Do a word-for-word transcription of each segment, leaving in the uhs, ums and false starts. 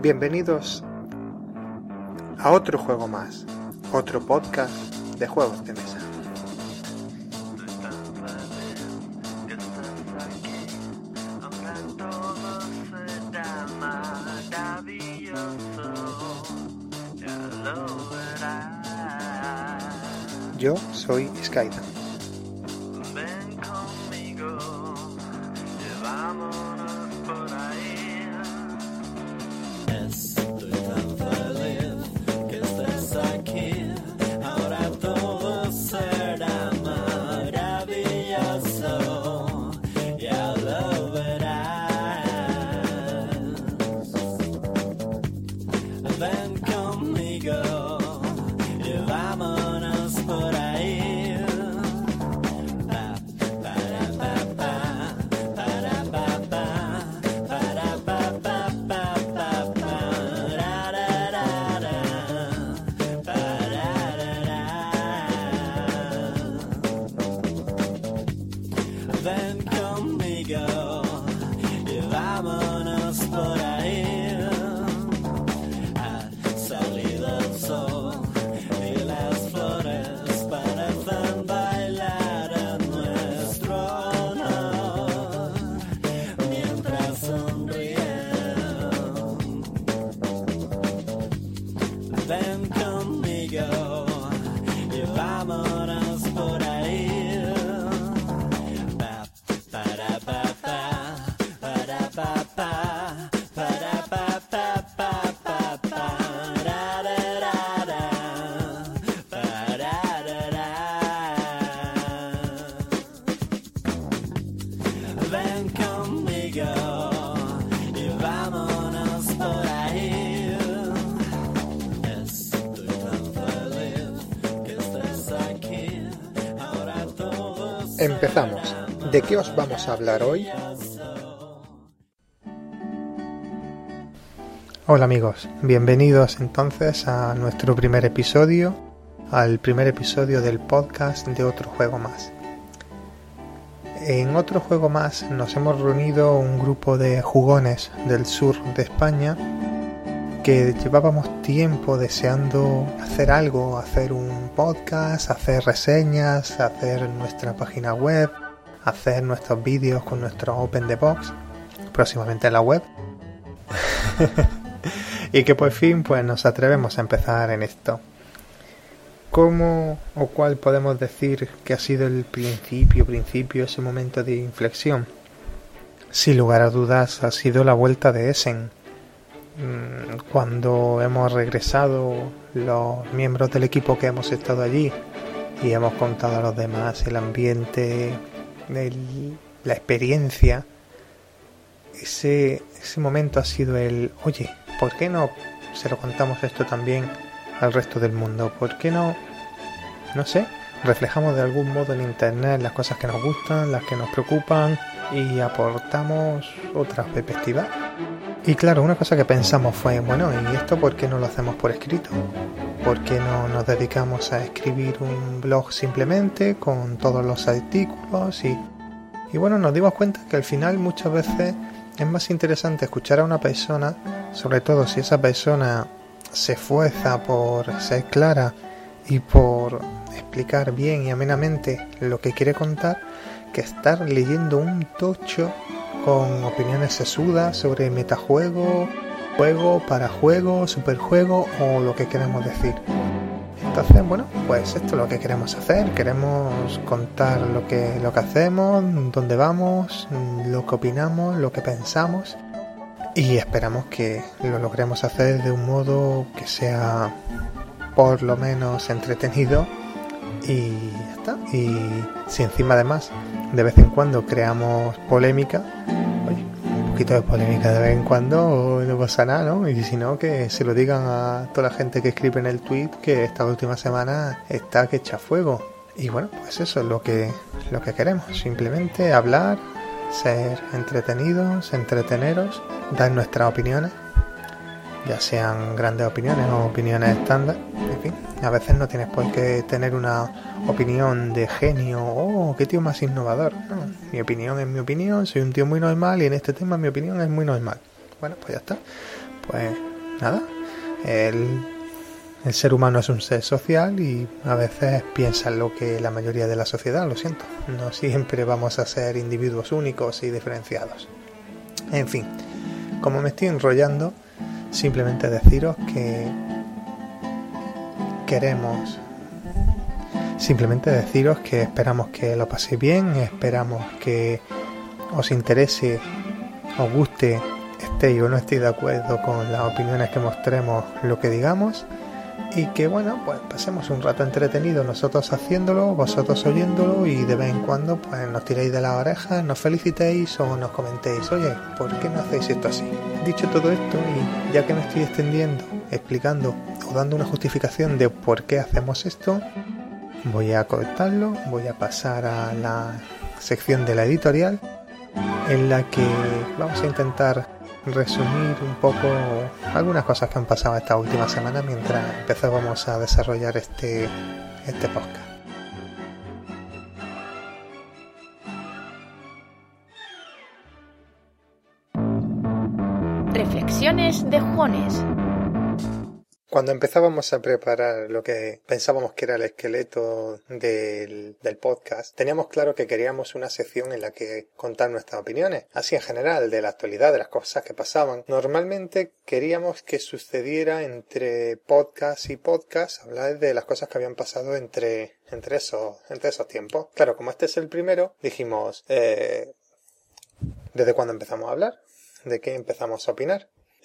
Bienvenidos a otro juego más, otro podcast de juegos de mesa. Yo soy Skydan. Ven conmigo, llevámonos por ahí. Estoy tan feliz que estés aquí. Ahora todo será maravilloso. Ya lo verás. Ven conmigo, llevámonos por ahí. Ven conmigo, llevámonos por ahí. Ha salido el sol y las flores parecen bailar en nuestro honor mientras sonríen. Ven conmigo, llevámonos por ahí. Ven conmigo y vámonos por ahí. Estoy tan feliz que estés aquí. Ahora todos Empezamos. ¿De qué os vamos a hablar hoy? Hola amigos, bienvenidos entonces a nuestro primer episodio, al primer episodio del podcast de Otro Juego Más. En Otro Juego Más nos hemos reunido un grupo de jugones del sur de España que llevábamos tiempo deseando hacer algo, hacer un podcast, hacer reseñas, hacer nuestra página web, hacer nuestros vídeos con nuestro Open the Box, próximamente en la web. Y que por fin pues nos atrevemos a empezar en esto. ¿Cómo o cuál podemos decir que ha sido el principio, principio, ese momento de inflexión? Sin lugar a dudas ha sido la vuelta de Essen. Cuando hemos regresado los miembros del equipo que hemos estado allí y hemos contado a los demás el ambiente, el, la experiencia, ese, ese momento ha sido el, oye, ¿por qué no se lo contamos esto también al resto del mundo? ¿Por qué no, no sé, reflejamos de algún modo en internet las cosas que nos gustan, las que nos preocupan y aportamos otras perspectivas? Y claro, una cosa que pensamos fue, bueno, ¿y esto por qué no lo hacemos por escrito? ¿Por qué no nos dedicamos a escribir un blog simplemente con todos los artículos? Y, y bueno, nos dimos cuenta que al final muchas veces es más interesante escuchar a una persona, sobre todo si esa persona se esfuerza por ser clara y por explicar bien y amenamente lo que quiere contar, que estar leyendo un tocho con opiniones sesudas sobre metajuego, juego, parajuego, superjuego o lo que queremos decir. Entonces, bueno, pues esto es lo que queremos hacer. Queremos contar lo que, lo que hacemos, dónde vamos, lo que opinamos, lo que pensamos, y esperamos que lo logremos hacer de un modo que sea por lo menos entretenido y ya está. Y si encima además de vez en cuando creamos polémica, oye, un poquito de polémica de vez en cuando no pasa nada, ¿no? Y si no, que se lo digan a toda la gente que escribe en el tweet que esta última semana está que echa fuego. Y bueno, pues eso es lo que, lo que queremos, simplemente hablar, ser entretenidos, entreteneros, dar nuestras opiniones, ya sean grandes opiniones o opiniones estándar. En fin, a veces no tienes por qué tener una opinión de genio, oh, qué tío más innovador. No, mi opinión es mi opinión, soy un tío muy normal y en este tema mi opinión es muy normal. bueno, pues ya está. Pues nada, el, el ser humano es un ser social y a veces piensa en lo que la mayoría de la sociedad, lo siento. No siempre vamos a ser individuos únicos y diferenciados. En fin, como me estoy enrollando, simplemente deciros que queremos... Simplemente deciros que esperamos que lo paséis bien, esperamos que os interese, os guste, estéis o no estéis de acuerdo con las opiniones que mostremos, lo que digamos, y que bueno, pues pasemos un rato entretenido nosotros haciéndolo, vosotros oyéndolo, y de vez en cuando pues nos tiréis de las orejas, nos felicitéis o nos comentéis, oye, ¿por qué no hacéis esto así? Dicho todo esto, y ya que me estoy extendiendo, explicando o dando una justificación de por qué hacemos esto, voy a cortarlo, voy a pasar a la sección de la editorial, en la que vamos a intentar resumir un poco algunas cosas que han pasado esta última semana mientras empezábamos a desarrollar este, este podcast. Reflexiones de jugones. Cuando empezábamos a preparar lo que pensábamos que era el esqueleto del, del podcast, teníamos claro que queríamos una sección en la que contar nuestras opiniones, así en general, de la actualidad, de las cosas que pasaban. Normalmente queríamos que sucediera entre podcast y podcast, hablar de las cosas que habían pasado entre, entre, esos, entre esos tiempos. Claro, como este es el primero, dijimos, eh, ¿desde cuándo empezamos a hablar? ¿De qué empezamos a opinar?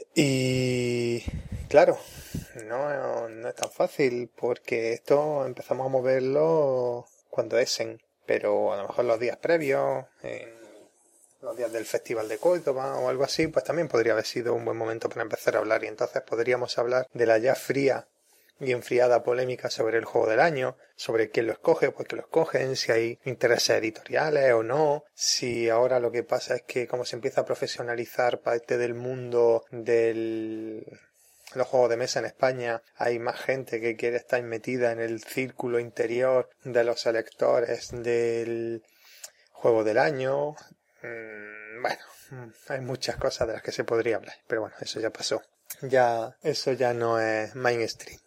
Y claro, no, no es tan fácil porque esto empezamos a moverlo cuando esen, pero a lo mejor los días previos, en los días del Festival de Córdoba o algo así, pues también podría haber sido un buen momento para empezar a hablar, y entonces podríamos hablar de la ya fría y enfriada polémica sobre el juego del año, sobre quién lo escoge, por qué lo escogen, si hay intereses editoriales o no, si ahora lo que pasa es que como se empieza a profesionalizar parte del mundo del los juegos de mesa en España, hay más gente que quiere estar metida en el círculo interior de los selectores del juego del año. Mm, bueno, hay muchas cosas de las que se podría hablar, pero bueno, eso ya pasó. Ya, eso ya no es mainstream.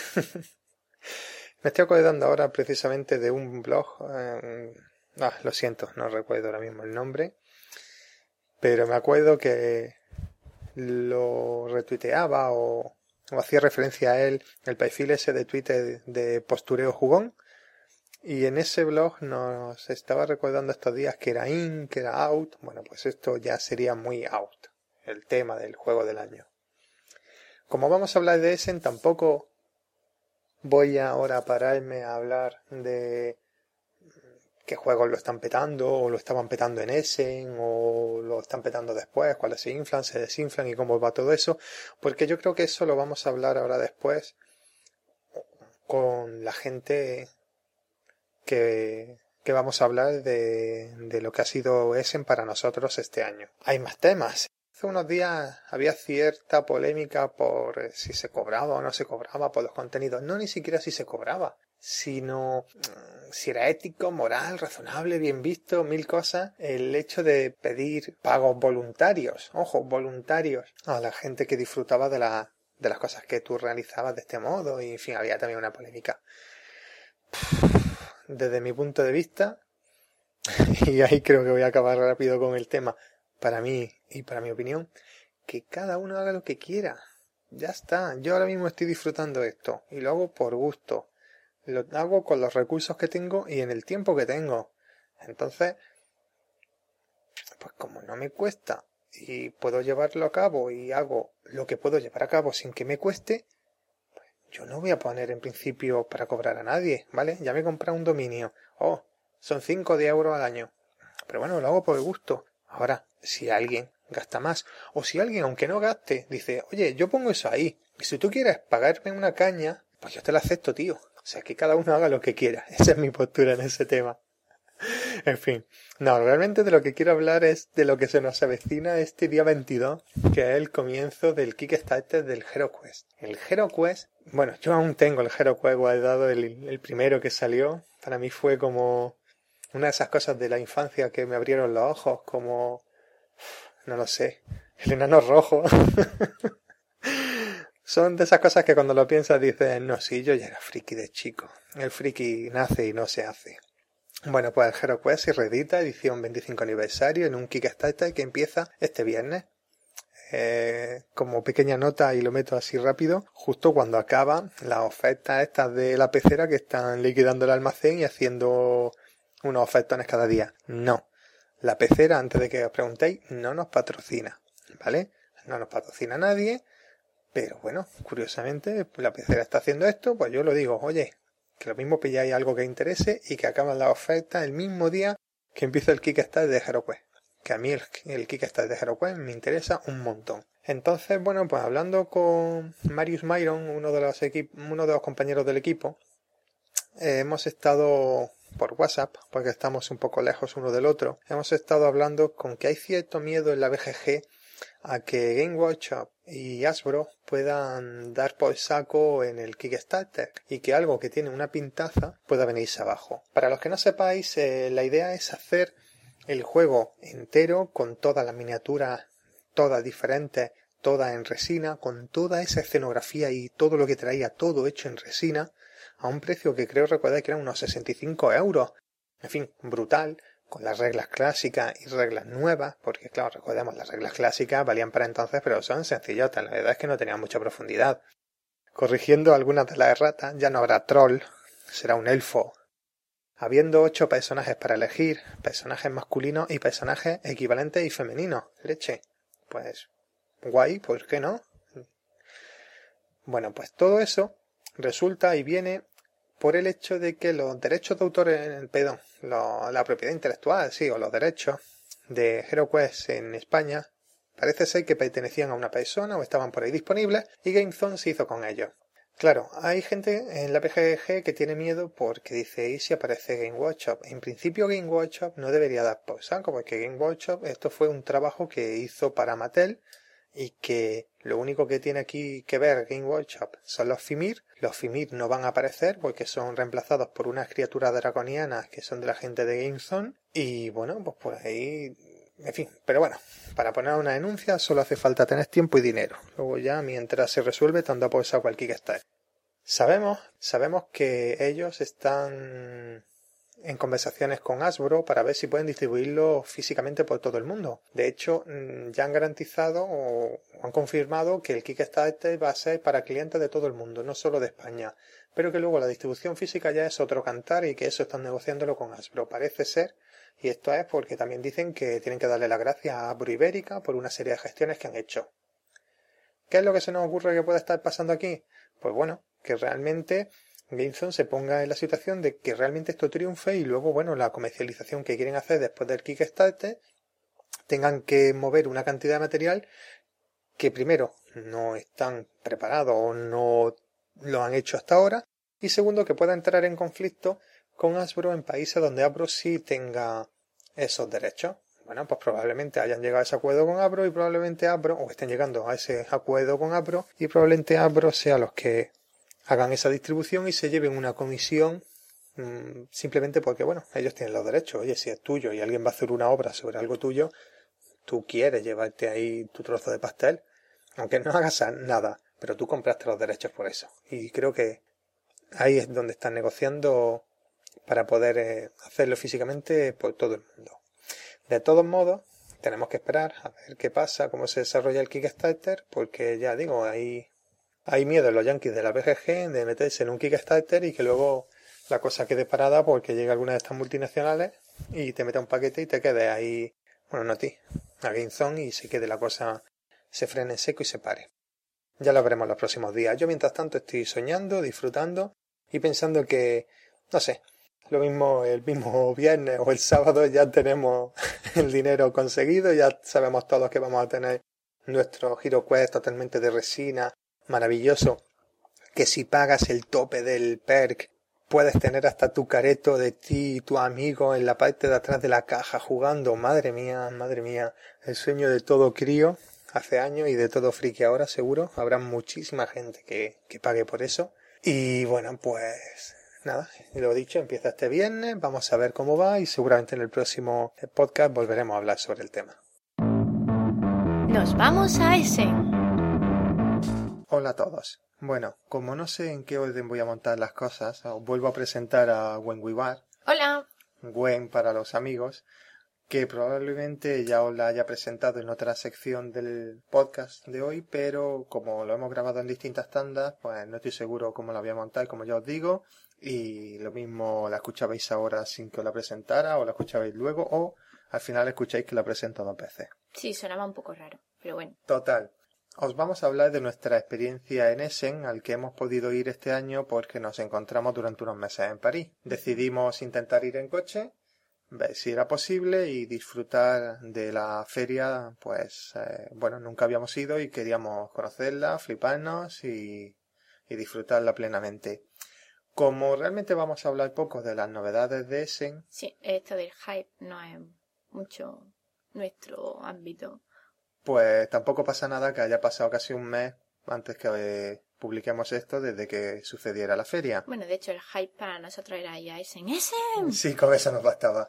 Me estoy acordando ahora precisamente de un blog, eh, ah, lo siento, no recuerdo ahora mismo el nombre, pero me acuerdo que lo retuiteaba o, o hacía referencia a él, el perfil ese de Twitter de Postureo Jugón, y en ese blog nos estaba recordando estos días que era in, que era out. Bueno, pues esto ya sería muy out, el tema del juego del año. Como vamos a hablar de Essen, tampoco voy ahora a pararme a hablar de qué juegos lo están petando, o lo estaban petando en Essen, o lo están petando después, cuáles se inflan, se desinflan y cómo va todo eso, porque yo creo que eso lo vamos a hablar ahora después con la gente que, que vamos a hablar de, de lo que ha sido Essen para nosotros este año. Hay más temas. Hace unos días había cierta polémica por si se cobraba o no se cobraba por los contenidos. No ni siquiera si se cobraba, sino si era ético, moral, razonable, bien visto, mil cosas. El hecho de pedir pagos voluntarios, ojo, voluntarios, a la gente que disfrutaba de, la, de las cosas que tú realizabas de este modo. Y en fin, había también una polémica. Desde mi punto de vista, y ahí creo que voy a acabar rápido con el tema, para mí y para mi opinión, que cada uno haga lo que quiera. Ya está. Yo ahora mismo estoy disfrutando esto y lo hago por gusto. Lo hago con los recursos que tengo y en el tiempo que tengo. Entonces, pues como no me cuesta y puedo llevarlo a cabo y hago lo que puedo llevar a cabo sin que me cueste, pues yo no voy a poner en principio para cobrar a nadie, ¿vale? Ya me he comprado un dominio. Oh, son cinco o diez euros al año. Pero bueno, lo hago por gusto. Ahora, si alguien gasta más, o si alguien, aunque no gaste, dice, oye, yo pongo eso ahí, y si tú quieres pagarme una caña, pues yo te la acepto, tío. O sea, que cada uno haga lo que quiera. Esa es mi postura en ese tema. En fin, no, realmente de lo que quiero hablar es de lo que se nos avecina este día veintidós, que es el comienzo del Kickstarter del HeroQuest. El HeroQuest, bueno, yo aún tengo el HeroQuest guardado, el, el primero que salió. Para mí fue como una de esas cosas de la infancia que me abrieron los ojos, como, no lo sé, el enano rojo. Son de esas cosas que cuando lo piensas dices, no, sí, yo ya era friki de chico. El friki nace y no se hace. Bueno, pues el HeroQuest se reedita, edición veinticinco aniversario, en un Kickstarter que empieza este viernes. Eh, como pequeña nota, y lo meto así rápido, justo cuando acaban las ofertas estas de la pecera que están liquidando el almacén y haciendo unos ofertones cada día. No, la pecera, antes de que os preguntéis, no nos patrocina, ¿vale? No nos patrocina nadie, pero bueno, curiosamente la pecera está haciendo esto, pues yo lo digo, oye, que lo mismo pilláis algo que interese y que acaban las ofertas el mismo día que empieza el Kickstarter de HeroQuest. Que a mí el, el Kickstarter de HeroQuest me interesa un montón. Entonces, bueno, pues hablando con Marius Myron, uno de los equip- uno de los compañeros del equipo, eh, hemos estado por WhatsApp, porque estamos un poco lejos uno del otro, hemos estado hablando con que hay cierto miedo en la B G G a que Game Workshop y Hasbro puedan dar por saco en el Kickstarter y que algo que tiene una pintaza pueda venirse abajo. Para los que no sepáis, eh, la idea es hacer el juego entero con todas las miniaturas, todas diferentes, todas en resina, con toda esa escenografía y todo lo que traía, todo hecho en resina, a un precio que creo recordar que eran unos sesenta y cinco euros. En fin, brutal, con las reglas clásicas y reglas nuevas, porque claro, recordemos, las reglas clásicas valían para entonces, pero son sencillotas, la verdad es que no tenían mucha profundidad. Corrigiendo algunas de las erratas, ya no habrá troll, será un elfo. Habiendo ocho personajes para elegir, personajes masculinos y personajes equivalentes y femeninos. Leche. Pues, guay, ¿por qué no? Bueno, pues todo eso resulta y viene por el hecho de que los derechos de autor, perdón, lo, la propiedad intelectual, sí, o los derechos de HeroQuest en España, parece ser que pertenecían a una persona o estaban por ahí disponibles y GameZone se hizo con ellos. Claro, hay gente en la B G G que tiene miedo porque dice, ¿y si aparece Game Workshop? En principio Game Workshop no debería dar por saco, porque Game Workshop, esto fue un trabajo que hizo para Mattel y que lo único que tiene aquí que ver Game Workshop son los Fimir. Los Fimir no van a aparecer porque son reemplazados por unas criaturas draconianas que son de la gente de GameZone y bueno, pues por ahí... En fin, pero bueno, para poner una denuncia solo hace falta tener tiempo y dinero. Luego ya, mientras se resuelve, te anda por esa cualquier que está. Sabemos, sabemos que ellos están en conversaciones con Hasbro para ver si pueden distribuirlo físicamente por todo el mundo. De hecho, ya han garantizado o han confirmado que el Kickstarter va a ser para clientes de todo el mundo, no solo de España. Pero que luego la distribución física ya es otro cantar y que eso están negociándolo con Hasbro. Parece ser. Y esto es porque también dicen que tienen que darle las gracias a Hasbro Ibérica por una serie de gestiones que han hecho. ¿Qué es lo que se nos ocurre que puede estar pasando aquí? Pues bueno, que realmente GameZone se ponga en la situación de que realmente esto triunfe y luego, bueno, la comercialización que quieren hacer después del Kickstarter tengan que mover una cantidad de material que primero no están preparados o no lo han hecho hasta ahora y segundo que pueda entrar en conflicto con Hasbro en países donde Hasbro sí tenga esos derechos. Bueno, pues probablemente hayan llegado a ese acuerdo con Hasbro y probablemente Hasbro, o estén llegando a ese acuerdo con Hasbro y probablemente Hasbro sea los que hagan esa distribución y se lleven una comisión mmm, simplemente porque, bueno, ellos tienen los derechos. Oye, si es tuyo y alguien va a hacer una obra sobre algo tuyo, tú quieres llevarte ahí tu trozo de pastel, aunque no hagas nada, pero tú compraste los derechos por eso. Y creo que ahí es donde están negociando para poder eh, hacerlo físicamente por todo el mundo. De todos modos, tenemos que esperar a ver qué pasa, cómo se desarrolla el Kickstarter, porque ya digo, hay, hay miedo en los yankees de la B G G de meterse en un Kickstarter y que luego la cosa quede parada porque llega alguna de estas multinacionales y te mete un paquete y te quede ahí, bueno, no a ti, a GameZone y se quede la cosa, se frene en seco y se pare. Ya lo veremos los próximos días. Yo mientras tanto estoy soñando, disfrutando y pensando que, no sé, lo mismo el mismo viernes o el sábado ya tenemos el dinero conseguido, ya sabemos todos que vamos a tener nuestro HeroQuest totalmente de resina, maravilloso, que si pagas el tope del perk puedes tener hasta tu careto de ti y tu amigo en la parte de atrás de la caja jugando. Madre mía, madre mía, el sueño de todo crío hace años y de todo friki ahora seguro. Habrá muchísima gente que, que pague por eso. Y bueno, pues nada, lo dicho, empieza este viernes, vamos a ver cómo va y seguramente en el próximo podcast volveremos a hablar sobre el tema. Nos vamos a Essen. Hola a todos. Bueno, como no sé en qué orden voy a montar las cosas, os vuelvo a presentar a Gwen Wibar, Hola. Gwen para los amigos, que probablemente ya os la haya presentado en otra sección del podcast de hoy, pero como lo hemos grabado en distintas tandas, pues no estoy seguro cómo la voy a montar, como ya os digo, y lo mismo la escuchabais ahora sin que os la presentara, o la escuchabais luego, o al final escucháis que la presento dos veces. Sí, sonaba un poco raro, pero bueno. Total. Os vamos a hablar de nuestra experiencia en Essen, al que hemos podido ir este año porque nos encontramos durante unos meses en París. Decidimos intentar ir en coche, ver si era posible y disfrutar de la feria, pues, eh, bueno, nunca habíamos ido y queríamos conocerla, fliparnos y, y disfrutarla plenamente. Como realmente vamos a hablar poco de las novedades de Essen, Sí, esto del hype no es mucho nuestro ámbito. pues tampoco pasa nada que haya pasado casi un mes antes que eh, publiquemos esto desde que sucediera la feria. Bueno, de hecho, el hype para nosotros era ir a Essen. ¡Essen! Sí, con eso nos bastaba.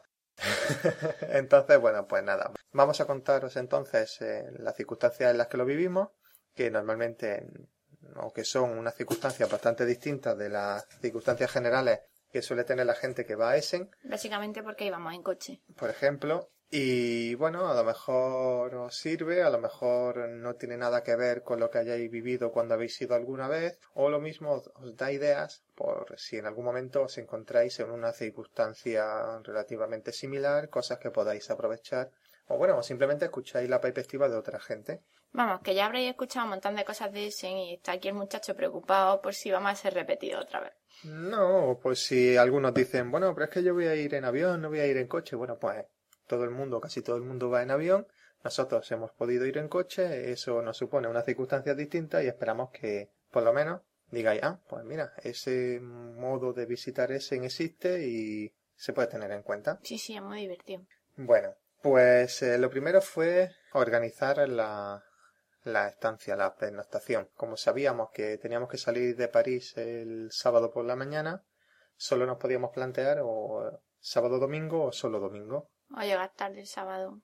Entonces, bueno, pues nada. Vamos a contaros entonces eh, las circunstancias en las que lo vivimos, que normalmente, aunque son unas circunstancias bastante distintas de las circunstancias generales que suele tener la gente que va a Essen, Básicamente porque íbamos en coche. por ejemplo. Y bueno, a lo mejor os sirve, a lo mejor no tiene nada que ver con lo que hayáis vivido cuando habéis ido alguna vez, o lo mismo os, os da ideas por si en algún momento os encontráis en una circunstancia relativamente similar, cosas que podáis aprovechar, o bueno, o simplemente escucháis la perspectiva de otra gente. Vamos, que ya habréis escuchado un montón de cosas de Essen y está aquí el muchacho preocupado por si vamos a ser repetidos otra vez. No, pues si algunos dicen, bueno, pero es que yo voy a ir en avión, no voy a ir en coche, bueno, pues todo el mundo, casi todo el mundo va en avión, nosotros hemos podido ir en coche, eso nos supone unas circunstancias distintas y esperamos que por lo menos digáis, ah, pues mira, ese modo de visitar Essen existe y se puede tener en cuenta. Sí, sí, es muy divertido. Bueno, pues eh, lo primero fue organizar la, la estancia, la pernoctación. Como sabíamos que teníamos que salir de París el sábado por la mañana, solo nos podíamos plantear o sábado domingo o solo domingo. O llegar tarde el sábado.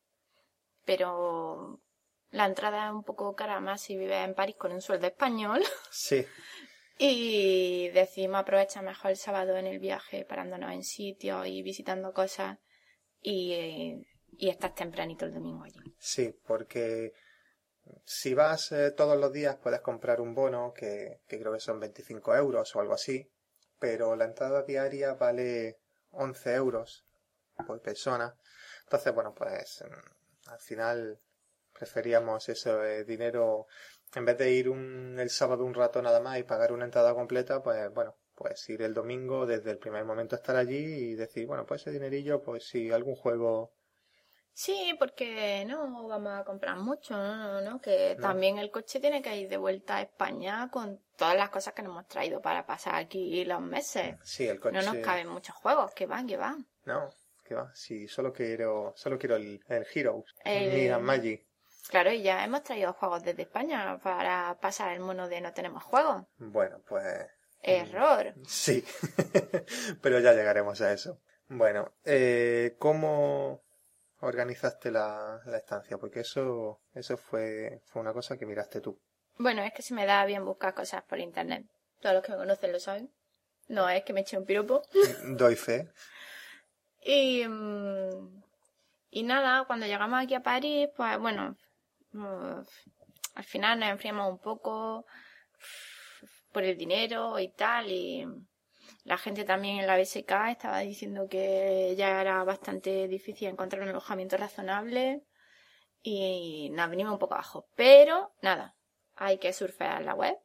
Pero la entrada es un poco cara más si vives en París con un sueldo español. Sí. Y decidimos aprovechar mejor el sábado en el viaje, parándonos en sitios y visitando cosas. Y, y estás tempranito el domingo allí. Sí, porque si vas eh, todos los días puedes comprar un bono que, que creo que son veinticinco euros o algo así, pero la entrada diaria vale once euros por persona. Entonces, bueno, pues al final preferíamos eso, eh, dinero, en vez de ir un, el sábado un rato nada más y pagar una entrada completa, pues bueno, pues ir el domingo desde el primer momento estar allí y decir, bueno, pues ese dinerillo, pues si algún juego... Sí, porque no vamos a comprar mucho, no, no, no, que No. también el coche tiene que ir de vuelta a España con todas las cosas que nos hemos traído para pasar aquí los meses. Sí, el coche... No nos caben muchos juegos, que van, que van. No, que va, si solo quiero, solo quiero el, el Heroes, El- Might and Magic. Claro, y ya hemos traído juegos desde España para pasar el mono de no tenemos juegos. Bueno, pues... Error. Sí, pero ya llegaremos a eso. Bueno, eh, ¿cómo organizaste la, la estancia? Porque eso, eso fue, fue una cosa que miraste tú. Bueno, es que se me da bien buscar cosas por internet. Todos los que me conocen lo saben. No es que me eche un piropo. Doy fe. Y, mm, y nada, cuando llegamos aquí a París, pues bueno, mm, al final nos enfriamos un poco por el dinero y tal. Y la gente también en la B S K estaba diciendo que ya era bastante difícil encontrar un alojamiento razonable. Y nos venimos un poco abajo. Pero nada, hay que surfear la web.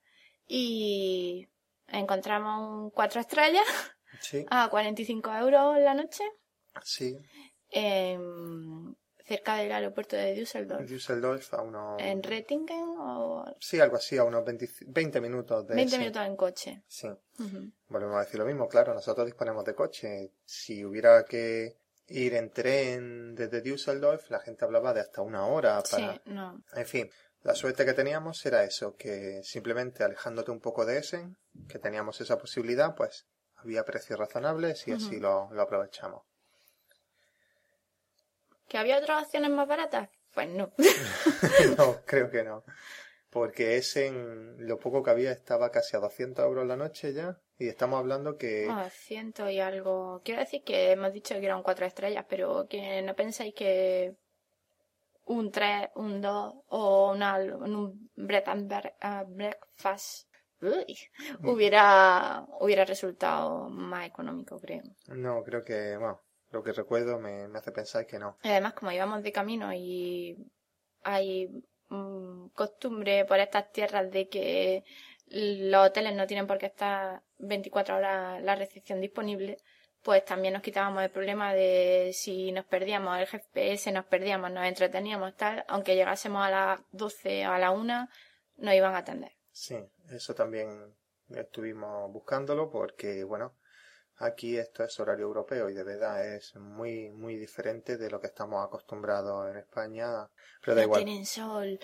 Y encontramos un cuatro estrellas Sí, a cuarenta y cinco euros la noche. sí. En, cerca del aeropuerto de Düsseldorf. Düsseldorf a unos... En Rettingen o Sí, algo así, a unos veinte, veinte minutos de veinte ese. minutos en coche. Sí. Ujú. Volvemos a decir lo mismo, claro, nosotros disponemos de coche. Si hubiera que ir en tren desde Düsseldorf, la gente hablaba de hasta una hora para... Sí, no. En fin, la suerte que teníamos era eso, que simplemente alejándote un poco de Essen, que teníamos esa posibilidad, pues había precios razonables y Ujú. así lo, lo aprovechamos. ¿Que había otras opciones más baratas? Pues no. No, creo que no. Porque ese, en lo poco que había, estaba casi a doscientos euros la noche ya. Y estamos hablando que... Ah, ciento y algo. Quiero decir que hemos dicho que eran cuatro estrellas, pero que no pensáis que un tres, un dos o una, un bread and bre- uh, breakfast uy, hubiera, hubiera resultado más económico, creo. No, creo que... Bueno, lo que recuerdo me, me hace pensar que no. Y además, como íbamos de camino y hay mm, costumbre por estas tierras de que los hoteles no tienen por qué estar veinticuatro horas la recepción disponible, pues también nos quitábamos el problema de si nos perdíamos el G P S, nos perdíamos, nos entreteníamos, tal, aunque llegásemos a las doce o a la una, nos iban a atender. Sí, eso también estuvimos buscándolo porque, bueno, aquí esto es horario europeo y de verdad es muy, muy diferente de lo que estamos acostumbrados en España. Pero da No igual. tienen sol.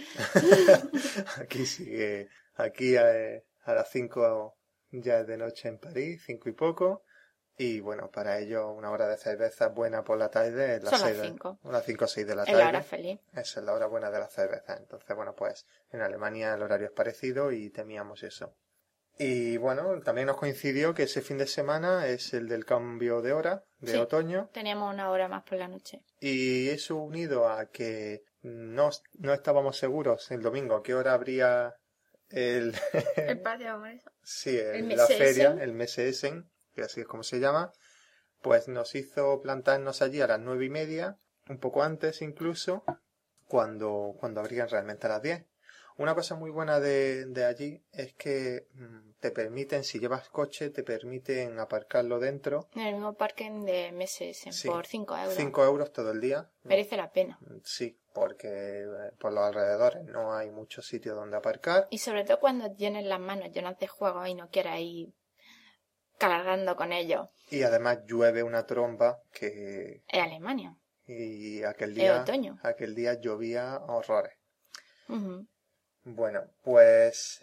Aquí sigue, aquí a, a las cinco ya es de noche en París, cinco y poco. Y bueno, para ello una hora de cerveza buena por la tarde es las Son las seis de- cinco. las cinco o seis de la Es tarde. la hora feliz. Esa es la hora buena de la cerveza. Entonces, bueno, pues en Alemania el horario es parecido y temíamos eso. Y bueno, también nos coincidió que ese fin de semana es el del cambio de hora, de Sí. otoño. Teníamos una hora más por la noche. Y eso unido a que no, no estábamos seguros el domingo a qué hora habría el, El patio, hombre. sí, el- el la Meseessen. feria, el Meseessen, que así es como se llama, pues nos hizo plantarnos allí a las nueve y media, un poco antes incluso, cuando, cuando abrían realmente a las diez. Una cosa muy buena de, de allí es que mm, te permiten, si llevas coche, te permiten aparcarlo dentro. En el mismo parking de meses Sí. por cinco euros. cinco euros todo el día. Merece la pena. Sí, porque eh, por los alrededores no hay muchos sitios donde aparcar. Y sobre todo cuando tienes las manos llenas de juegos y no quieras ir cargando con ellos. Y además llueve una tromba que... Es Alemania. Y aquel Es día, otoño. aquel día llovía horrores. Ujú. Bueno, pues...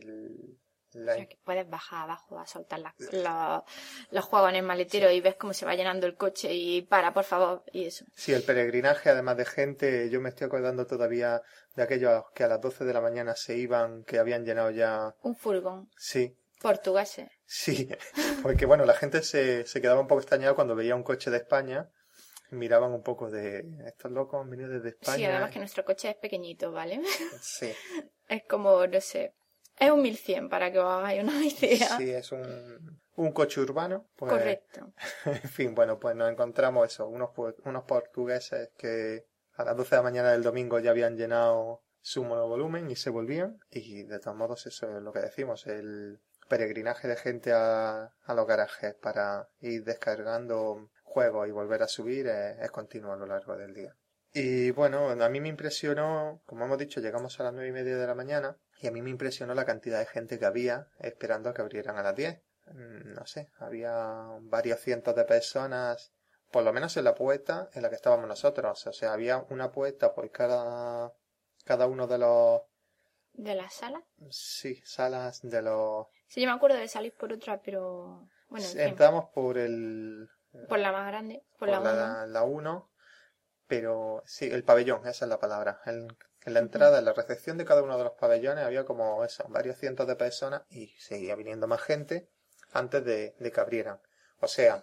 el- O la- sea que puedes bajar abajo a soltar las- los, los juegos en el maletero y ves cómo se va llenando el coche y para, por favor, y eso. Sí, el peregrinaje, además de gente, yo me estoy acordando todavía de aquellos que a las doce de la mañana se iban, que habían llenado ya... Un furgón. Sí, Portugueses. sí, porque bueno, la gente se, se quedaba un poco extrañada cuando veía un coche de España, miraban un poco de, estos locos han venido desde España. Sí, además que nuestro coche es pequeñito, ¿vale? Sí, Es como, no sé, es un mil cien para que os hagáis una idea. sí, es un, un coche urbano. Pues, Correcto. en fin, bueno, pues nos encontramos eso, unos, pu- unos portugueses que a las doce de la mañana del domingo ya habían llenado su monovolumen y se volvían. Y de todos modos eso es lo que decimos, el peregrinaje de gente a, a los garajes para ir descargando juegos y volver a subir es, es continuo a lo largo del día. Y bueno, a mí me impresionó, como hemos dicho, llegamos a las nueve y media de la mañana y a mí me impresionó la cantidad de gente que había esperando a que abrieran a las diez. Mm, No sé, había varios cientos de personas, por lo menos en la puerta en la que estábamos nosotros. O sea, había una puerta por cada, cada uno de los, ¿De la sala? sí, salas de los... Sí, yo me acuerdo de salir por otra, pero... Bueno, en fin. Entramos por el... Por la más grande, por, por la uno. la, la uno, pero sí, el pabellón, esa es la palabra. El- en la entrada, en la recepción de cada uno de los pabellones había como eso, varios cientos de personas y seguía viniendo más gente antes de, de que abrieran. O sea,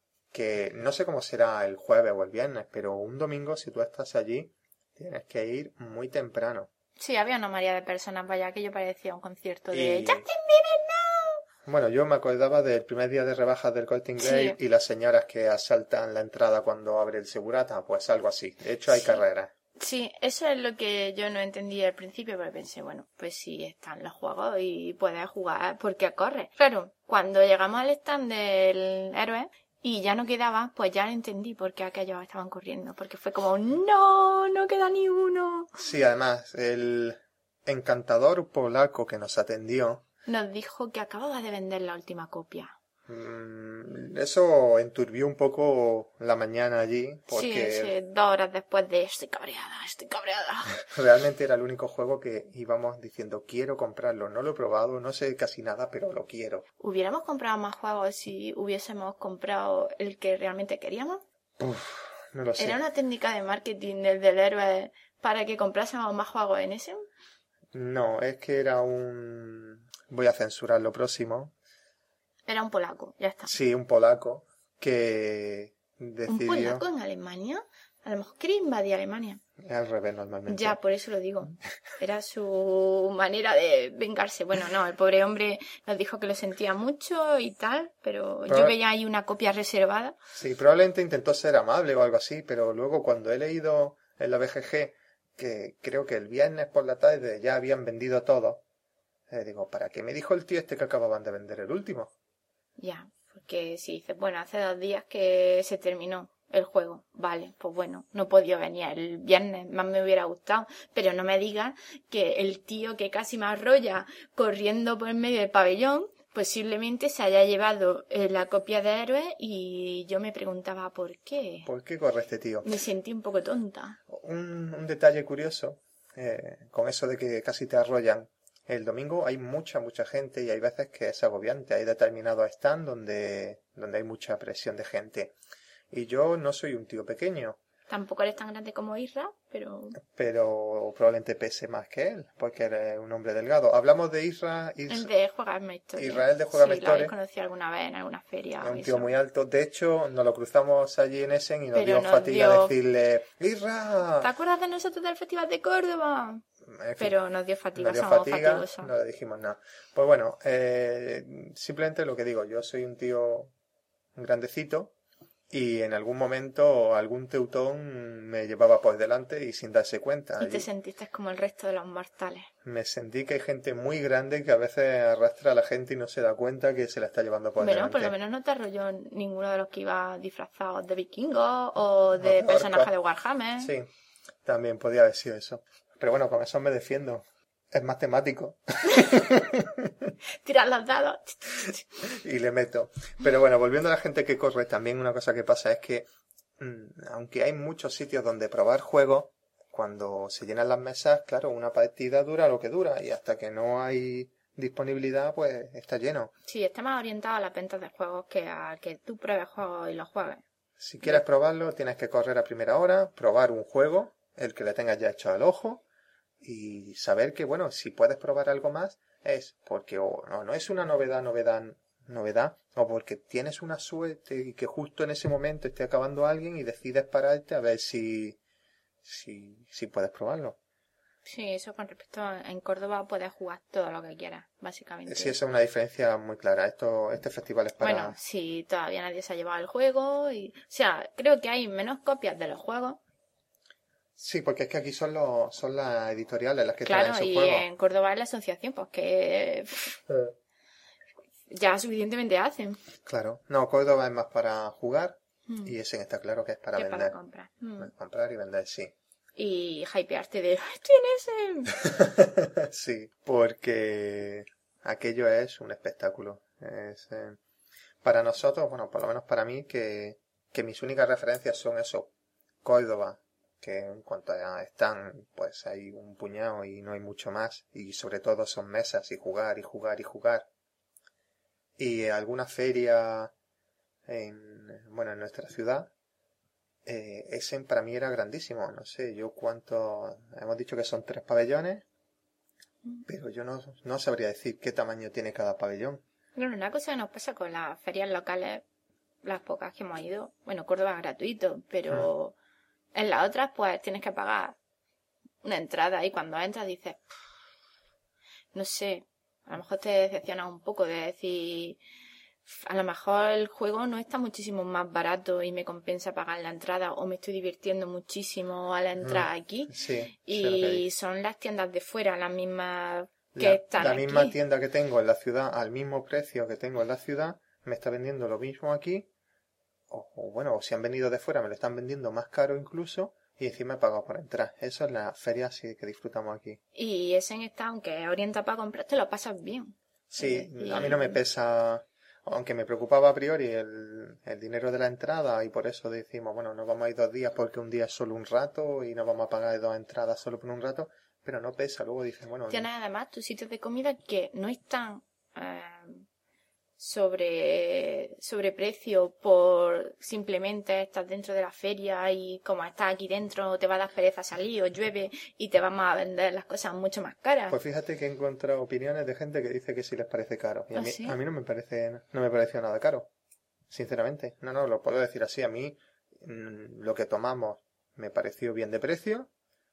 que no sé cómo será el jueves o el viernes, pero un domingo si tú estás allí tienes que ir muy temprano. Sí, había una maría de personas, vaya, aquello parecía un concierto de Y- Justin Bieber, no. Bueno, yo me acordaba del primer día de rebajas del Corte Inglés Sí. y las señoras que asaltan la entrada cuando abre el segurata, pues algo así. De hecho hay Sí. carreras. Sí, eso es lo que yo no entendí al principio, pero pensé, bueno, pues sí, están los juegos y puedes jugar porque corre. Claro, cuando llegamos al stand del héroe y ya no quedaba, pues ya entendí por qué aquellos estaban corriendo, porque fue como, no, no queda ni uno. Sí, además, el encantador polaco que nos atendió, Nos dijo que acababa de vender la última copia. mm, eso enturbió un poco la mañana allí, porque Sí, sí, dos horas después de estoy cabreada, estoy cabreada. realmente era el único juego que íbamos diciendo, quiero comprarlo, no lo he probado, no sé casi nada, pero lo quiero. ¿Hubiéramos comprado más juegos si hubiésemos comprado el que realmente queríamos? No lo sé. Era una técnica de marketing del del héroe para que comprásemos más juegos en Essen? No, es que era un... Voy a censurar lo próximo. Era un polaco, ya está. Sí, un polaco que decidió... ¿Un polaco en Alemania? A lo mejor quería invadir Alemania. Es al revés normalmente. Ya, por eso lo digo. Era su manera de vengarse. Bueno, no, el pobre hombre nos dijo que lo sentía mucho y tal, pero Pero- yo veía ahí una copia reservada. Sí, probablemente intentó ser amable o algo así, pero luego cuando he leído en la B G G que creo que el viernes por la tarde ya habían vendido todo, eh, digo, ¿para qué me dijo el tío este que acababan de vender el último? Ya, porque si dices, bueno, hace dos días que se terminó el juego. Vale, pues bueno, no podía venir el viernes, más me hubiera gustado. Pero no me digas que el tío que casi me arrolla corriendo por el medio del pabellón posiblemente se haya llevado eh, la copia de Héroes y yo me preguntaba por qué. ¿Por qué corre este tío? Me sentí un poco tonta. Un, un detalle curioso, eh, con eso de que casi te arrollan. El domingo hay mucha, mucha gente y hay veces que es agobiante. Hay determinados stands donde, donde hay mucha presión de gente. Y yo no soy un tío pequeño, Tampoco eres tan grande como Isra, pero... pero probablemente pese más que él, porque eres un hombre delgado. Hablamos de Isra, El Is- de Juegarme Historia. Israel de Juegarme Sí, lo habéis Historia. conocido alguna vez en alguna feria. es o un eso. tío muy alto. De hecho, nos lo cruzamos allí en Essen y nos Pero dio nos fatiga dio- decirle ¿Te ¡Isra! acuerdas de nosotros del Festival de Córdoba? En fin, Pero nos dio fatiga, nos dio somos fatiga, fatigosos. no le dijimos nada. Pues bueno, eh, simplemente lo que digo, yo soy un tío grandecito y en algún momento algún teutón me llevaba por delante y sin darse cuenta. Y te Y sentiste como el resto de los mortales. me sentí que hay gente muy grande que a veces arrastra a la gente y no se da cuenta que se la está llevando por Bueno, delante. por lo menos no te arrolló ninguno de los que iba disfrazados de vikingos o de de personajes orcos. de Warhammer. Sí, también podía haber sido eso. Pero bueno, con eso me defiendo. Es más temático. Tirar los dados. Y le meto. Pero bueno, volviendo a la gente que corre, también una cosa que pasa es que, mm, aunque hay muchos sitios donde probar juegos, cuando se llenan las mesas, claro, una partida dura lo que dura y hasta que no hay disponibilidad, pues está lleno. Sí, está más orientado a las ventas de juegos que a que tú pruebes juegos y los juegues. Si quieres probarlo, tienes que correr a primera hora, probar un juego, el que le tengas ya hecho al ojo, y saber que, bueno, si puedes probar algo más, es porque o no, no es una novedad, novedad, novedad, o porque tienes una suerte y que justo en ese momento esté acabando alguien y decides pararte a ver si, si, si puedes probarlo. Sí, eso con respecto a en Córdoba puedes jugar todo lo que quieras, básicamente. Sí, esa es una diferencia muy clara. Esto, este festival es para... Bueno, sí, todavía nadie se ha llevado el juego y... O sea, creo que hay menos copias de los juegos. Sí, porque es que aquí son los, son las editoriales las que Claro, traen sus y juegos. en Córdoba es la asociación, pues que pff, Eh, ya suficientemente hacen. Claro. No, Córdoba es más para jugar Mm. y ese está claro que es para Que vender. para comprar. Mm. Comprar y vender, sí. Y hypearte de estoy en ese. Sí, porque aquello es un espectáculo. Es, eh, para nosotros, bueno, por lo menos para mí, que, que mis únicas referencias son eso, Córdoba, que en cuanto a están, pues hay un puñado y no hay mucho más, y sobre todo son mesas y jugar y jugar y jugar. Y alguna feria en, bueno, en nuestra ciudad, eh, ese para mí era grandísimo. No sé, yo cuánto, hemos dicho que son tres pabellones, pero yo no, no sabría decir qué tamaño tiene cada pabellón. Bueno, una cosa que nos pasa con las ferias locales, las pocas que hemos ido, bueno, Córdoba es gratuito, pero en las otras pues tienes que pagar una entrada y cuando entras dices, no sé, a lo mejor te decepcionas un poco de decir, a lo mejor el juego no está muchísimo más barato y me compensa pagar la entrada o me estoy divirtiendo muchísimo al entrar aquí. Sí, sé lo que Y dices. son las tiendas de fuera las mismas que La, están la aquí. misma tienda que tengo en la ciudad, al mismo precio que tengo en la ciudad, me está vendiendo lo mismo aquí, o, o bueno, o si han venido de fuera me lo están vendiendo más caro incluso, y encima he pagado por entrar. Eso es la feria sí que disfrutamos aquí. Y ese en esta, aunque orienta para comprar, te lo pasas bien. Sí, Eh, y- a mí no me pesa, aunque me preocupaba a priori el, el dinero de la entrada, y por eso decimos, bueno, no vamos a ir dos días porque un día es solo un rato y no vamos a pagar dos entradas solo por un rato, pero no pesa. Luego dices, bueno, Tienes además tus sitios de comida que no están eh, sobre sobreprecio por simplemente estar dentro de la feria y como estás aquí dentro te va a dar pereza salir o llueve y te vamos a vender las cosas mucho más caras. Pues fíjate que he encontrado opiniones de gente que dice que sí les parece caro. Y a ¿Ah, mí, sí? a mí no me parece, no me pareció nada caro. Sinceramente. No, no, lo puedo decir así. A mí mm, lo que tomamos me pareció bien de precio.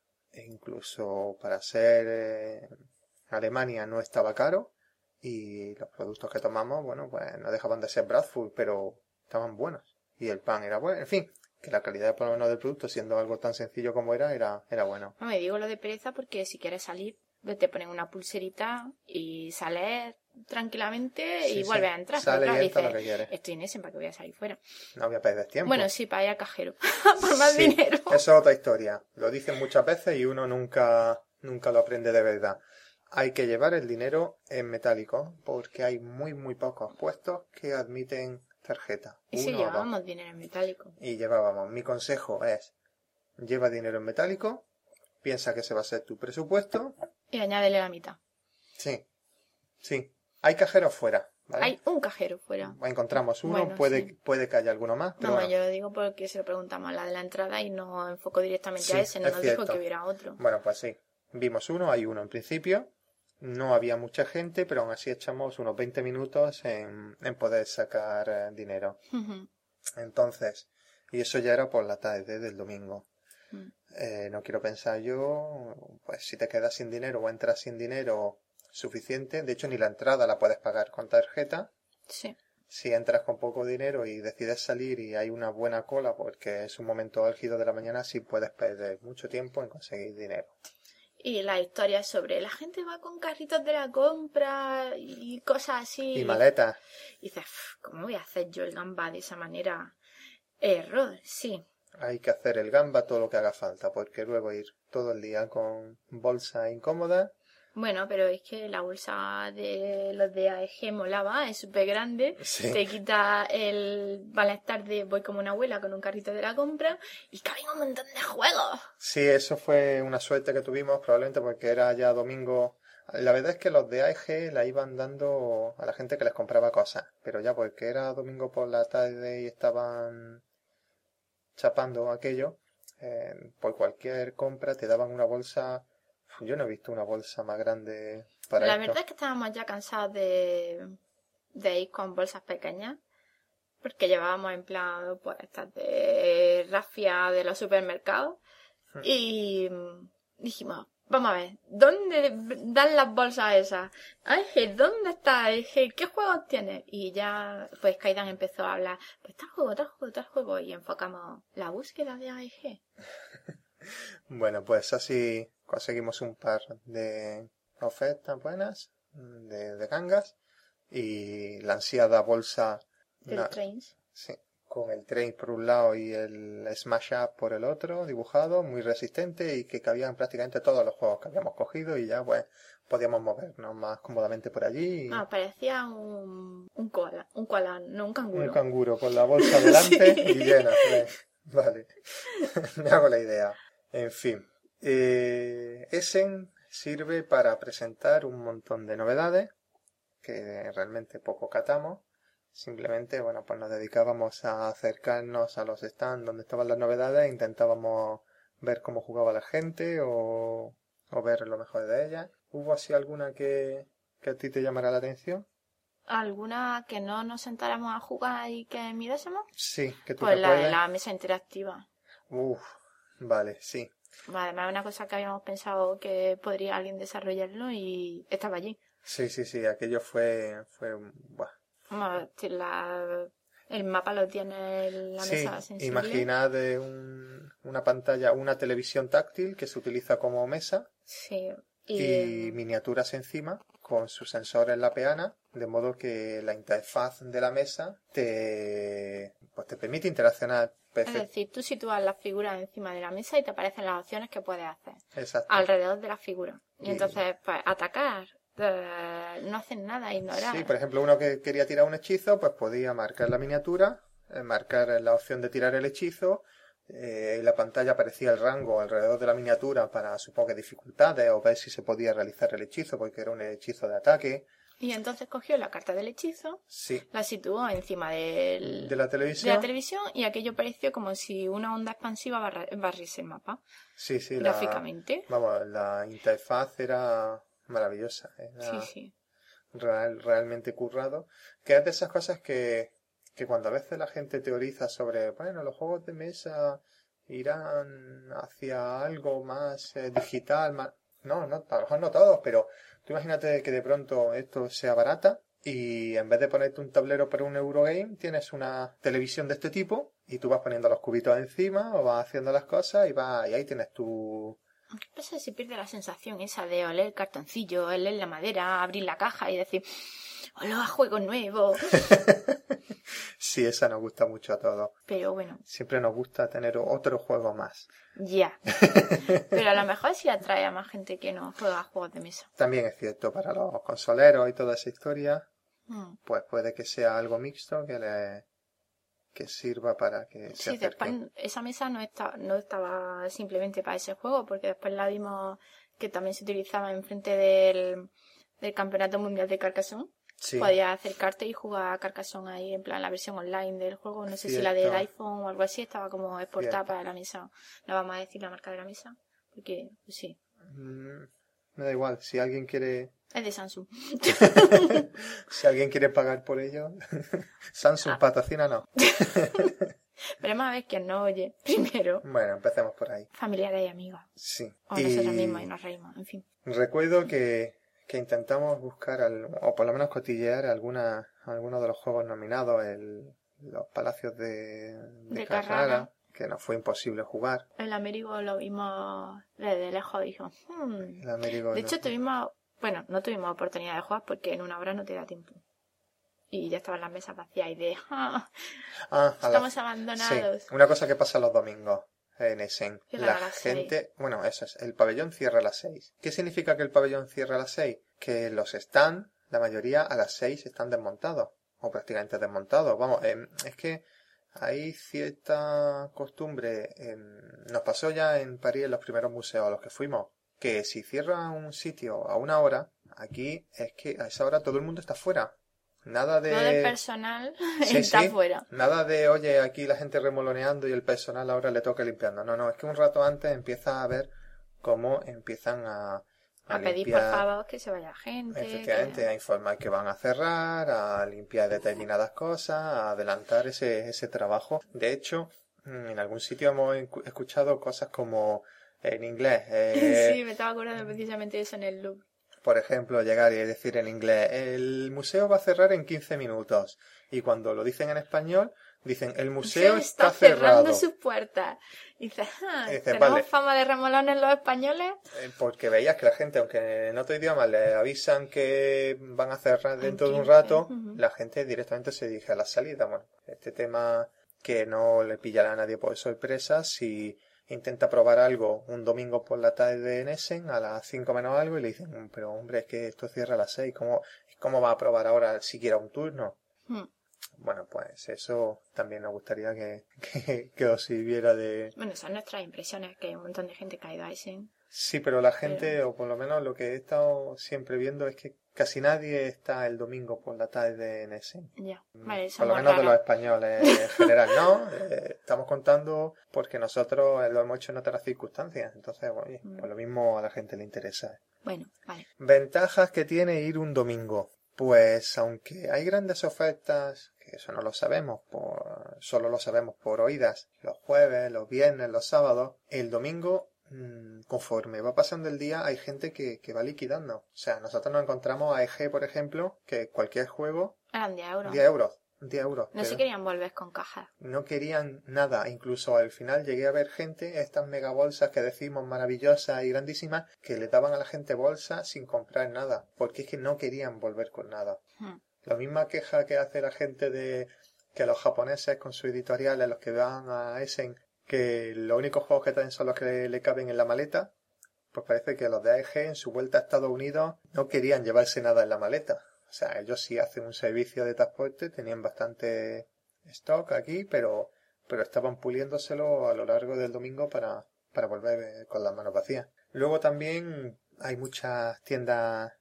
E incluso para ser eh, Alemania no estaba caro. Y los productos que tomamos, bueno, pues no dejaban de ser Bradford, pero estaban buenos. Y el pan era bueno. En fin, que la calidad por lo menos del producto, siendo algo tan sencillo como era, era, era bueno. No me digo lo de pereza porque si quieres salir, te ponen una pulserita y sales tranquilamente Sí, y sí. vuelves a entrar. Sale Pero claro, y entra lo dices, que quieres. estoy en ese, ¿para qué voy a salir fuera? No voy a perder tiempo. Bueno, sí, para ir al cajero. Por más Sí, dinero. Eso es otra historia. Lo dicen muchas veces y uno nunca, nunca lo aprende de verdad. Hay que llevar el dinero en metálico porque hay muy, muy pocos puestos que admiten tarjeta. Y si Uno o dos. llevábamos dinero en metálico. Y llevábamos. Mi consejo es, lleva dinero en metálico, piensa que ese va a ser tu presupuesto. Y añádele la mitad. Sí, sí. Hay cajeros fuera, ¿vale? Hay un cajero fuera. Encontramos uno, Bueno, puede, sí. puede que haya alguno más, pero No, bueno. yo lo digo porque se lo preguntamos a la de la entrada y nos enfocó directamente Sí, a ese. No es nos cierto. dijo que hubiera otro. Bueno, pues sí. Vimos uno, hay uno en principio. No había mucha gente, pero aún así echamos unos veinte minutos en, en poder sacar eh, dinero. Ujú. Entonces, y eso ya era por la tarde del domingo. Mm. Eh, no quiero pensar yo, pues si te quedas sin dinero o entras sin dinero suficiente, de hecho ni la entrada la puedes pagar con tarjeta. Sí. Si entras con poco dinero y decides salir y hay una buena cola porque es un momento álgido de la mañana, sí puedes perder mucho tiempo en conseguir dinero. Y la historia sobre la gente va con carritos de la compra y cosas así. Y maletas. Y dices, "Uf, ¿cómo voy a hacer yo el gamba de esa manera? Error, sí. Hay que hacer el gamba todo lo que haga falta, porque luego ir todo el día con bolsa incómoda. Bueno, pero es que la bolsa de los de A E G molaba, es súper grande. Sí. Te quita el malestar de voy como una abuela con un carrito de la compra y caben un montón de juegos. Sí, eso fue una suerte que tuvimos, probablemente porque era ya domingo. La verdad es que los de A E G la iban dando a la gente que les compraba cosas, pero ya porque era domingo por la tarde y estaban chapando aquello, eh, por cualquier compra te daban una bolsa. Yo no he visto una bolsa más grande para La esto. verdad es que estábamos ya cansados de, de ir con bolsas pequeñas. Porque llevábamos en plan, pues, estas de rafia de los supermercados. Y dijimos, vamos a ver, ¿dónde dan las bolsas esas? Ángel, ¿dónde está Ángel? ¿Qué juegos tienes? Y ya, pues, Kaidan empezó a hablar, pues tal juego, tal juego, tal juego. Y enfocamos la búsqueda de A E G. Bueno, pues así conseguimos un par de ofertas buenas de, de gangas y la ansiada bolsa Del na- Trains. sí, con el Train por un lado y el Smash Up por el otro, dibujado, muy resistente y que cabían prácticamente todos los juegos que habíamos cogido y ya pues podíamos movernos más cómodamente por allí. Y Ah, parecía un, un koala, un koala, no un canguro. un canguro con la bolsa delante Sí. y llena. Vale, vale. Me hago la idea. En fin. Eh, Essen sirve para presentar un montón de novedades que realmente poco catamos. Simplemente, bueno, pues nos dedicábamos a acercarnos a los stands donde estaban las novedades e intentábamos ver cómo jugaba la gente o, o ver lo mejor de ellas. ¿Hubo así alguna que, que a ti te llamara la atención? ¿Alguna que no nos sentáramos a jugar y que mirásemos? Sí, que tú Pues la de recuerdes. la mesa interactiva. Uf, vale, sí. Además, es una cosa que habíamos pensado que podría alguien desarrollarlo y estaba allí. Sí, sí, sí, aquello fue, fue, un- buah. Vamos, si la- el mapa lo tiene la Sí, mesa sensible. imaginad eh, un- una pantalla, una televisión táctil que se utiliza como mesa Sí. y, Y, miniaturas encima con su sensor en la peana, de modo que la interfaz de la mesa te, pues te permite interaccionar es perfectamente. decir, tú sitúas las figuras encima de la mesa y te aparecen las opciones que puedes hacer Exacto. alrededor de las figuras. Y Y- entonces, pues, atacar, eh, no hacen nada, ignorar. Sí, por ejemplo, uno que quería tirar un hechizo, pues podía marcar la miniatura, eh, marcar la opción de tirar el hechizo, eh, en la pantalla aparecía el rango alrededor de la miniatura para, supongo que dificultades, o ver si se podía realizar el hechizo, porque era un hechizo de ataque, Y entonces cogió la carta del hechizo, Sí, la situó encima del, de la de televisión. la televisión y aquello pareció como si una onda expansiva barra- barriese el mapa, Sí, sí, la, gráficamente. vamos, la interfaz era maravillosa, era Sí, sí. real- realmente currado, que es de esas cosas que, que cuando a veces la gente teoriza sobre, bueno, los juegos de mesa irán hacia algo más eh, digital, más... No, no, a lo mejor no todos, pero tú imagínate que de pronto esto sea barata y en vez de ponerte un tablero para un Eurogame, tienes una televisión de este tipo y tú vas poniendo los cubitos encima o vas haciendo las cosas y, vas, y ahí tienes tu... ¿Qué pasa si pierde la sensación esa de oler el cartoncillo, oler la madera, abrir la caja y decir, hola, juego nuevo? Sí, esa nos gusta mucho a todos. Pero bueno, Siempre nos gusta tener otro juego más. ya. Pero a lo mejor sí atrae a más gente que no juega juegos de mesa. También es cierto, para los consoleros y toda esa historia, Mm. pues puede que sea algo mixto que le que sirva para que se Sí, después acerquen. esa mesa no, está, no estaba simplemente para ese juego, porque después la vimos que también se utilizaba enfrente del, del Campeonato Mundial de Carcassonne. Sí, Podías acercarte y jugar a Carcassonne ahí, en plan la versión online del juego. No sé si la Cierto. del iPhone o algo así estaba como exportada Cierto. para la mesa. No vamos a decir la marca de la mesa, porque pues sí, mm, me da igual. Si alguien quiere, es de Samsung. si alguien quiere pagar por ello, Samsung Ah. patrocina no. Veremos a ver quién no oye primero. Bueno, empecemos por ahí. Familiares y amigos. Sí. O nosotros mismos y nos reímos, en fin. Recuerdo que, que intentamos buscar, al- o por lo menos cotillear alguna, algunos de los juegos nominados, el, los Palacios de, de, De Carrara, Carrara. que nos fue imposible jugar. El Américo lo vimos desde lejos y dijimos, hmm. El Américo De no- hecho tuvimos, bueno, no tuvimos oportunidad de jugar porque en una hora no te da tiempo. Y ya estaban las mesas vacías y de, ah, Ah, a la- estamos abandonados. Sí, una cosa que pasa los domingos en Essen. Cierran La a las gente, bueno, eso es, el pabellón cierra a las seis. ¿Qué significa que el pabellón cierra a las seis? Que los stands, la mayoría a las seis están desmontados, o prácticamente desmontados. Vamos, em, es que hay cierta costumbre, em, nos pasó ya en París en los primeros museos a los que fuimos, que si cierra un sitio a una hora, aquí es que a esa hora todo el mundo está fuera. Nada de... Todo el personal Sí, está sí. fuera. Nada de, oye, aquí la gente remoloneando y el personal ahora le toca limpiando. No, no, es que un rato antes empieza a ver cómo empiezan a, a, A pedir limpiar, por favor que se vaya gente. efectivamente, que- a informar que van a cerrar, a limpiar determinadas cosas, a adelantar ese, ese trabajo. De hecho, mm, en algún sitio hemos encu- escuchado cosas como en inglés. eh, Sí, me estaba acordando precisamente de eso en el loop. Por ejemplo, llegar y decir en inglés, el museo va a cerrar en quince minutos. Y cuando lo dicen en español, dicen, el museo Se está, está cerrando cerrado. sus puertas. Y dices, ah, Y dices, ¿tenemos vale. fama de remolones los españoles? Eh, Porque veías que la gente, aunque en otro idioma le avisan que van a cerrar En dentro de un quince, rato, ujú. la gente directamente se dirige a la salida. Bueno, este tema que no le pillará a nadie por sorpresa si intenta probar algo un domingo por la tarde en Essen a las cinco menos algo y le dicen, pero hombre, es que esto cierra a las seis, ¿cómo, cómo va a probar ahora siquiera un turno? Hmm. Bueno, pues eso también nos gustaría que, que, que os sirviera de... Bueno, son nuestras impresiones, que hay un montón de gente que ha ido a Essen. Sí, pero la gente, o por lo menos lo que he estado siempre viendo es que casi nadie está el domingo por la tarde en Essen. Ya, vale, Por lo somos menos de los raros. españoles en general, ¿no? Eh, estamos contando porque nosotros lo hemos hecho en otras circunstancias. Entonces, oye, Mm. pues lo mismo a la gente le interesa. Bueno, vale. Ventajas que tiene ir un domingo. Pues aunque hay grandes ofertas, que eso no lo sabemos, por, solo lo sabemos por oídas, los jueves, los viernes, los sábados, el domingo, mmm, conforme va pasando el día, hay gente que, que va liquidando. O sea, nosotros nos encontramos a E G, por ejemplo, que cualquier juego, Eran diez euros. diez euros. diez euros. No se pero querían volver con cajas. no querían nada. Incluso al final llegué a ver gente, estas mega bolsas que decimos maravillosas y grandísimas, que le daban a la gente bolsas sin comprar nada, porque es que no querían volver con nada. Hmm. La misma queja que hace la gente de que los japoneses con sus editoriales, los que van a Essen, que los únicos juegos que traen son los que le caben en la maleta, pues parece que los de A E G en su vuelta a Estados Unidos no querían llevarse nada en la maleta. O sea, ellos sí hacen un servicio de transporte, tenían bastante stock aquí, pero, pero estaban puliéndoselo a lo largo del domingo para, para volver con las manos vacías. Luego también hay muchas tiendas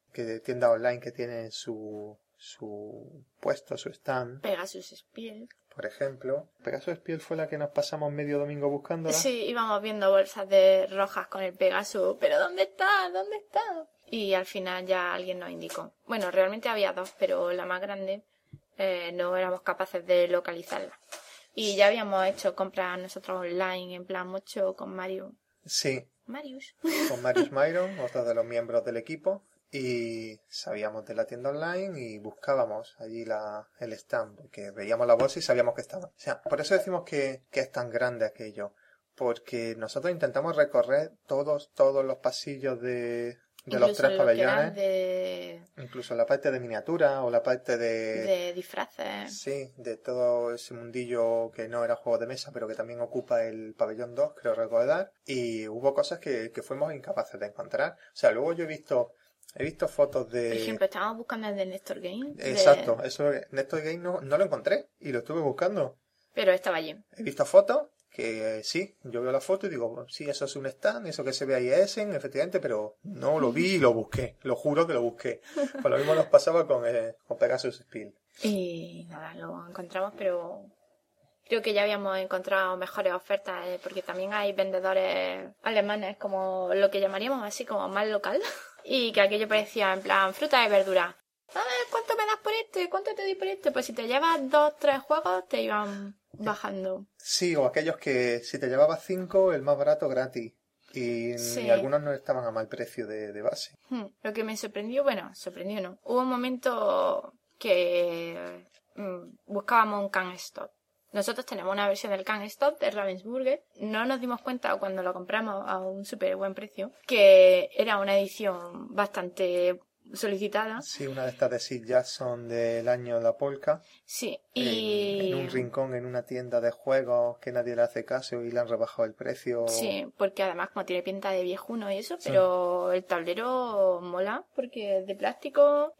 que tiendas online que tienen su, su puesto, su stand, Pegasus Spiel. por ejemplo. Pegasus Spiel fue la que nos pasamos medio domingo buscándola. Sí, íbamos viendo bolsas de rojas con el Pegasus, pero ¿dónde está? ¿Dónde está? Y al final ya alguien nos indicó. Bueno, realmente había dos, pero la más grande eh, no éramos capaces de localizarla. Y ya habíamos hecho compras nosotros online, en plan mucho con Mario. Sí, Marius. con Marius Myron, otro de los miembros del equipo, y sabíamos de la tienda online y buscábamos allí la, el stand, porque veíamos la bolsa y sabíamos que estaba. O sea, por eso decimos que, que es tan grande aquello, porque nosotros intentamos recorrer todos, todos los pasillos de, de los Incluso tres lo que eran pabellones, de, incluso la parte de miniatura o la parte de... de disfraces. Sí, de todo ese mundillo que no era juego de mesa, pero que también ocupa el pabellón dos, creo recordar. Y hubo cosas que, que fuimos incapaces de encontrar. O sea, luego yo he visto he visto fotos de... Por ejemplo, estábamos buscando el de Néstor Game. de- Exacto, eso Néstor Game no, no lo encontré y lo estuve buscando. Pero estaba allí. He visto fotos que eh, sí, yo veo la foto y digo, sí, eso es un stand, eso que se ve ahí es Essen, efectivamente, pero no lo vi y lo busqué, lo juro que lo busqué. Pues lo mismo nos pasaba con, eh, con Pegasus Spiel. Y nada, lo encontramos, pero creo que ya habíamos encontrado mejores ofertas, eh, porque también hay vendedores alemanes, como lo que llamaríamos así como más local, y que aquello parecía en plan fruta y verdura. A ver, ¿cuánto me das por este? ¿Cuánto te doy por este? Pues si te llevas dos, tres juegos, te iban bajando. Sí, o aquellos que si te llevabas cinco, el más barato gratis. Y, Sí. y algunos no estaban a mal precio de, de base. Hmm, Lo que me sorprendió, bueno, sorprendió no. Hubo un momento que mm, buscábamos un can stop. Nosotros tenemos una versión del can stop de Ravensburger. No nos dimos cuenta cuando lo compramos a un súper buen precio que era una edición bastante solicitada. Sí, una de estas de Sid Jackson del año La Polka. Sí, En, y... en un rincón, en una tienda de juegos que nadie le hace caso y le han rebajado el precio. Sí, porque además como tiene pinta de viejuno y eso, pero el tablero mola porque es de plástico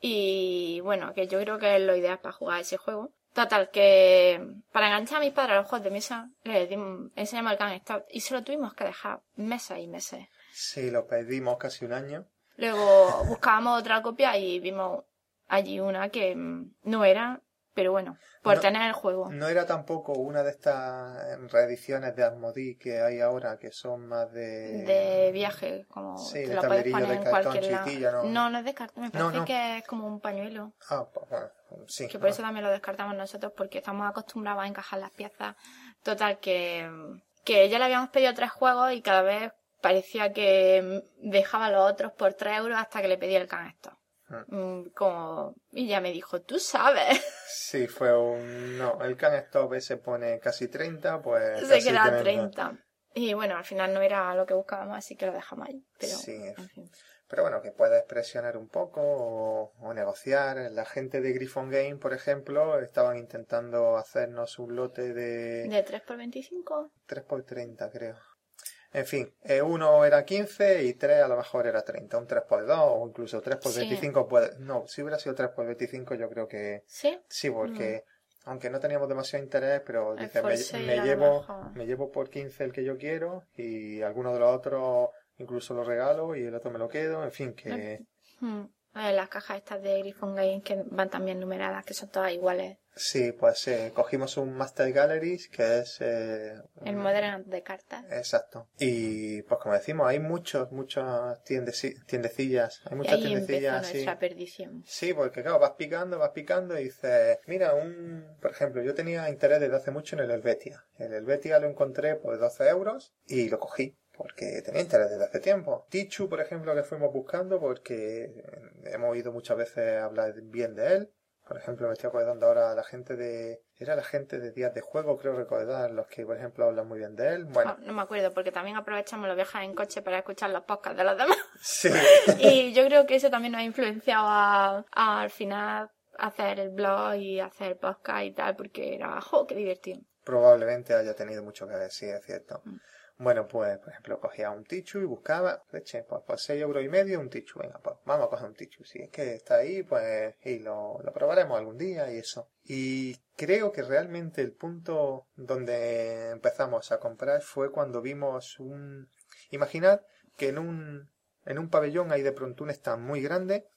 y bueno, que yo creo que es lo ideal para jugar ese juego. Total, que para enganchar a mis padres a los juegos de mesa, les dimos, enseñamos el Can Stop y se lo tuvimos que dejar meses y meses. Sí, lo pedimos casi un año. Luego buscábamos otra copia y vimos allí una que mm, no era, pero bueno, por No. tener el juego. No era tampoco una de estas reediciones de Asmodee que hay ahora, que son más de... De viaje, como Sí, te de lo puedes tablerillo poner de en cartón cualquier lado. chiquitilla, ¿no? No, no es de cartón, me parece No, no. que es como un pañuelo. Ah, pues bueno, sí. Que por ah. eso también lo descartamos nosotros, porque estamos acostumbrados a encajar las piezas. Total, que, que ya le habíamos pedido tres juegos y cada vez parecía que dejaba los otros por tres euros hasta que le pedí el Can Stop. Mm, Como... Y ya me dijo, tú sabes. Sí, fue un... No, el Can Stop ese pone casi treinta, pues... Se casi queda treinta. Y bueno, al final no era lo que buscábamos, así que lo dejamos ahí. Pero, Sí. en fin. Pero bueno, que puedes presionar un poco o, o negociar. La gente de Griffon Game, por ejemplo, estaban intentando hacernos un lote de ¿De tres por veinticinco? tres por treinta, creo. En fin, eh, uno era quince y tres a lo mejor era treinta. Un tres por dos o incluso tres por Sí. veinticinco puede... No, si hubiera sido tres por veinticinco yo creo que... ¿Sí? Sí, porque aunque no teníamos demasiado interés, pero El dice, me, Forsail me a lo llevo mejor. me llevo por quince el que yo quiero y alguno de los otros incluso lo regalo y el otro me lo quedo, en fin, que Hmm. Eh, Las cajas estas de Griffon Game que van también numeradas, que son todas iguales. sí, pues eh, cogimos un Master Galleries que es... eh, El un- modelo de cartas. Exacto. Y pues como decimos, hay muchos, muchas tiendeci- tiendecillas, hay Y muchas ahí empezó tiendecillas así. nuestra perdición. Sí, porque claro, vas picando, vas picando y dices, mira, un, por ejemplo, yo tenía interés desde hace mucho en el Helvetia. El Helvetia lo encontré por doce euros y lo cogí porque tenía interés desde hace tiempo. Tichu, por ejemplo, que fuimos buscando porque hemos oído muchas veces hablar bien de él. Por ejemplo, me estoy acordando ahora a la gente de... Era la gente de Días de Juego, creo recordar, los que, por ejemplo, hablan muy bien de él. Bueno, No, no me acuerdo, porque también aprovechamos los viajes en coche para escuchar los podcasts de los demás. sí. Y yo creo que eso también nos ha influenciado a, a, al final hacer el blog y hacer el podcast y tal, porque era, ¡jo, qué divertido! Probablemente haya tenido mucho que ver, sí, es cierto. Mm. Bueno, pues, por ejemplo, cogía un Tichu y buscaba, leche, pues por seis euros y medio un Tichu. Venga, pues vamos a coger un Tichu. Si es que está ahí, pues, y lo, lo probaremos algún día y eso. Y creo que realmente el punto donde empezamos a comprar fue cuando vimos un... Imaginad que en un, en un pabellón hay de pronto un stand muy grande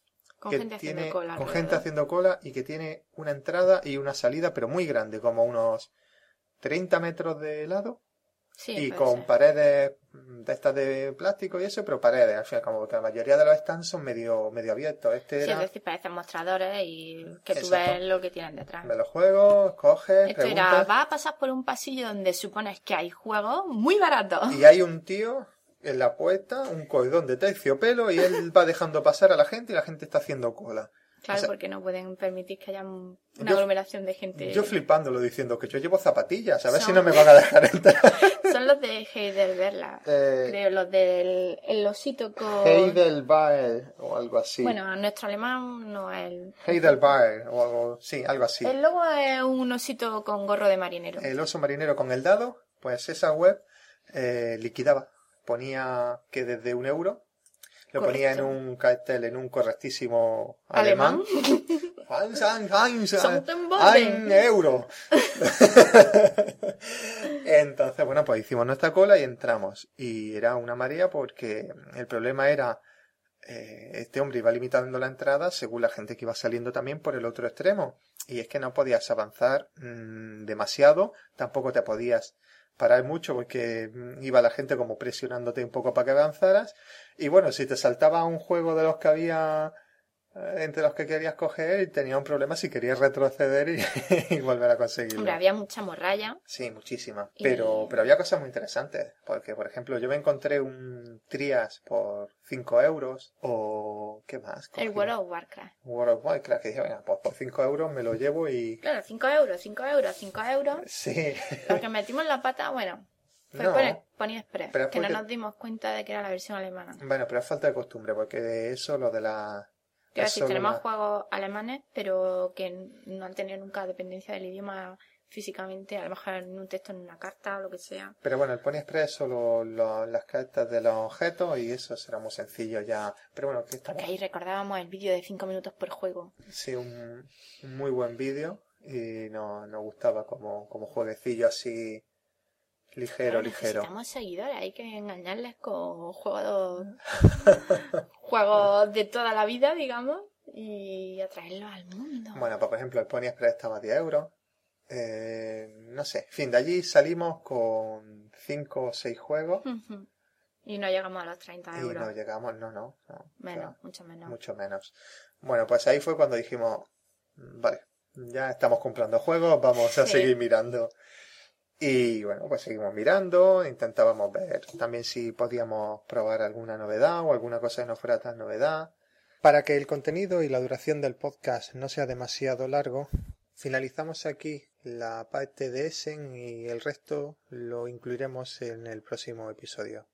Con que gente haciendo tiene, cola con alrededor. gente haciendo cola y que tiene una entrada y una salida, pero muy grande, como unos treinta metros de lado. Sí, Y puede con ser. paredes de estas de plástico y eso, pero paredes, al fin y al cabo, porque la mayoría de los stands son medio, medio abiertos. Este Sí, es era, decir, parecen mostradores y que tú Exacto. ves lo que tienen detrás. me los juegos, coges, Esto era, preguntas, vas a pasar por un pasillo donde supones que hay juegos muy baratos. y hay un tío en la puerta, un cordón de terciopelo, y él va dejando pasar a la gente y la gente está haciendo cola. Claro, O sea, porque no pueden permitir que haya un- una yo- aglomeración de gente. Yo flipándolo diciendo que yo llevo zapatillas, a ver Son- si no me van a dejar entrar. Son los de Heidelberg, Eh, creo, los del el osito con... Heidelberg o algo así. Bueno, nuestro alemán no es el... Heidelberg o algo, sí, algo así. El logo es un osito con gorro de marinero. El oso marinero con el dado, pues esa web eh, liquidaba. Ponía que desde un euro, lo ponía en Correcto. un cartel, en un correctísimo alemán. ¿Alemán? Eins, eins, eins, Somtenboden. ein euro. Entonces, bueno, pues hicimos nuestra cola y entramos. Y era una marea porque el problema era, eh, este hombre iba limitando la entrada según la gente que iba saliendo también por el otro extremo. Y es que no podías avanzar mmm, demasiado, tampoco te podías parar mucho porque mm, iba la gente como presionándote un poco para que avanzaras. Y bueno, si te saltaba un juego de los que había eh, entre los que querías coger, tenía un problema si querías retroceder y, y volver a conseguirlo. Hombre, había mucha morralla. Sí, muchísimas. Y- Pero, pero había cosas muy interesantes. Porque, por ejemplo, yo me encontré un Trias por cinco euros. O, ¿qué más? El Cogí World of Warcraft. World of Warcraft, que dije, venga, pues por cinco euros me lo llevo y... Claro, cinco euros, cinco euros, cinco euros. Sí. Lo que metimos la pata, bueno, fue No. por el Pony Express, Pero es que no porque- nos dimos cuenta de que era la versión alemana. Bueno, pero es falta de costumbre, porque de eso, lo de la... Quiero es decir, solo tenemos la- juegos alemanes, pero que no han tenido nunca dependencia del idioma físicamente, a lo mejor en un texto, en una carta, o lo que sea. Pero bueno, el Pony Express es solo lo- las cartas de los objetos y eso será muy sencillo ya. Pero bueno, que está Porque ahí recordábamos el vídeo de cinco minutos por juego. sí, un, un muy buen vídeo y no- nos gustaba como, como jueguecillo así ligero, Claro, ligero. necesitamos seguidores, hay que engañarles con juegos, juegos de toda la vida, digamos, y atraerlos al mundo. Bueno, pues por ejemplo, el Pony Express estaba a diez euros. Eh, no sé, en fin, de allí salimos con cinco o seis juegos Ujú. Y no llegamos a los treinta y euros. no llegamos, no, no, no, Menos, no, mucho menos. mucho menos. Bueno, pues ahí fue cuando dijimos, vale, ya estamos comprando juegos, vamos a Sí. seguir mirando. Y bueno, pues seguimos mirando, intentábamos ver también si podíamos probar alguna novedad o alguna cosa que no fuera tan novedad. Para que el contenido y la duración del podcast no sea demasiado largo, finalizamos aquí la parte de Essen y el resto lo incluiremos en el próximo episodio.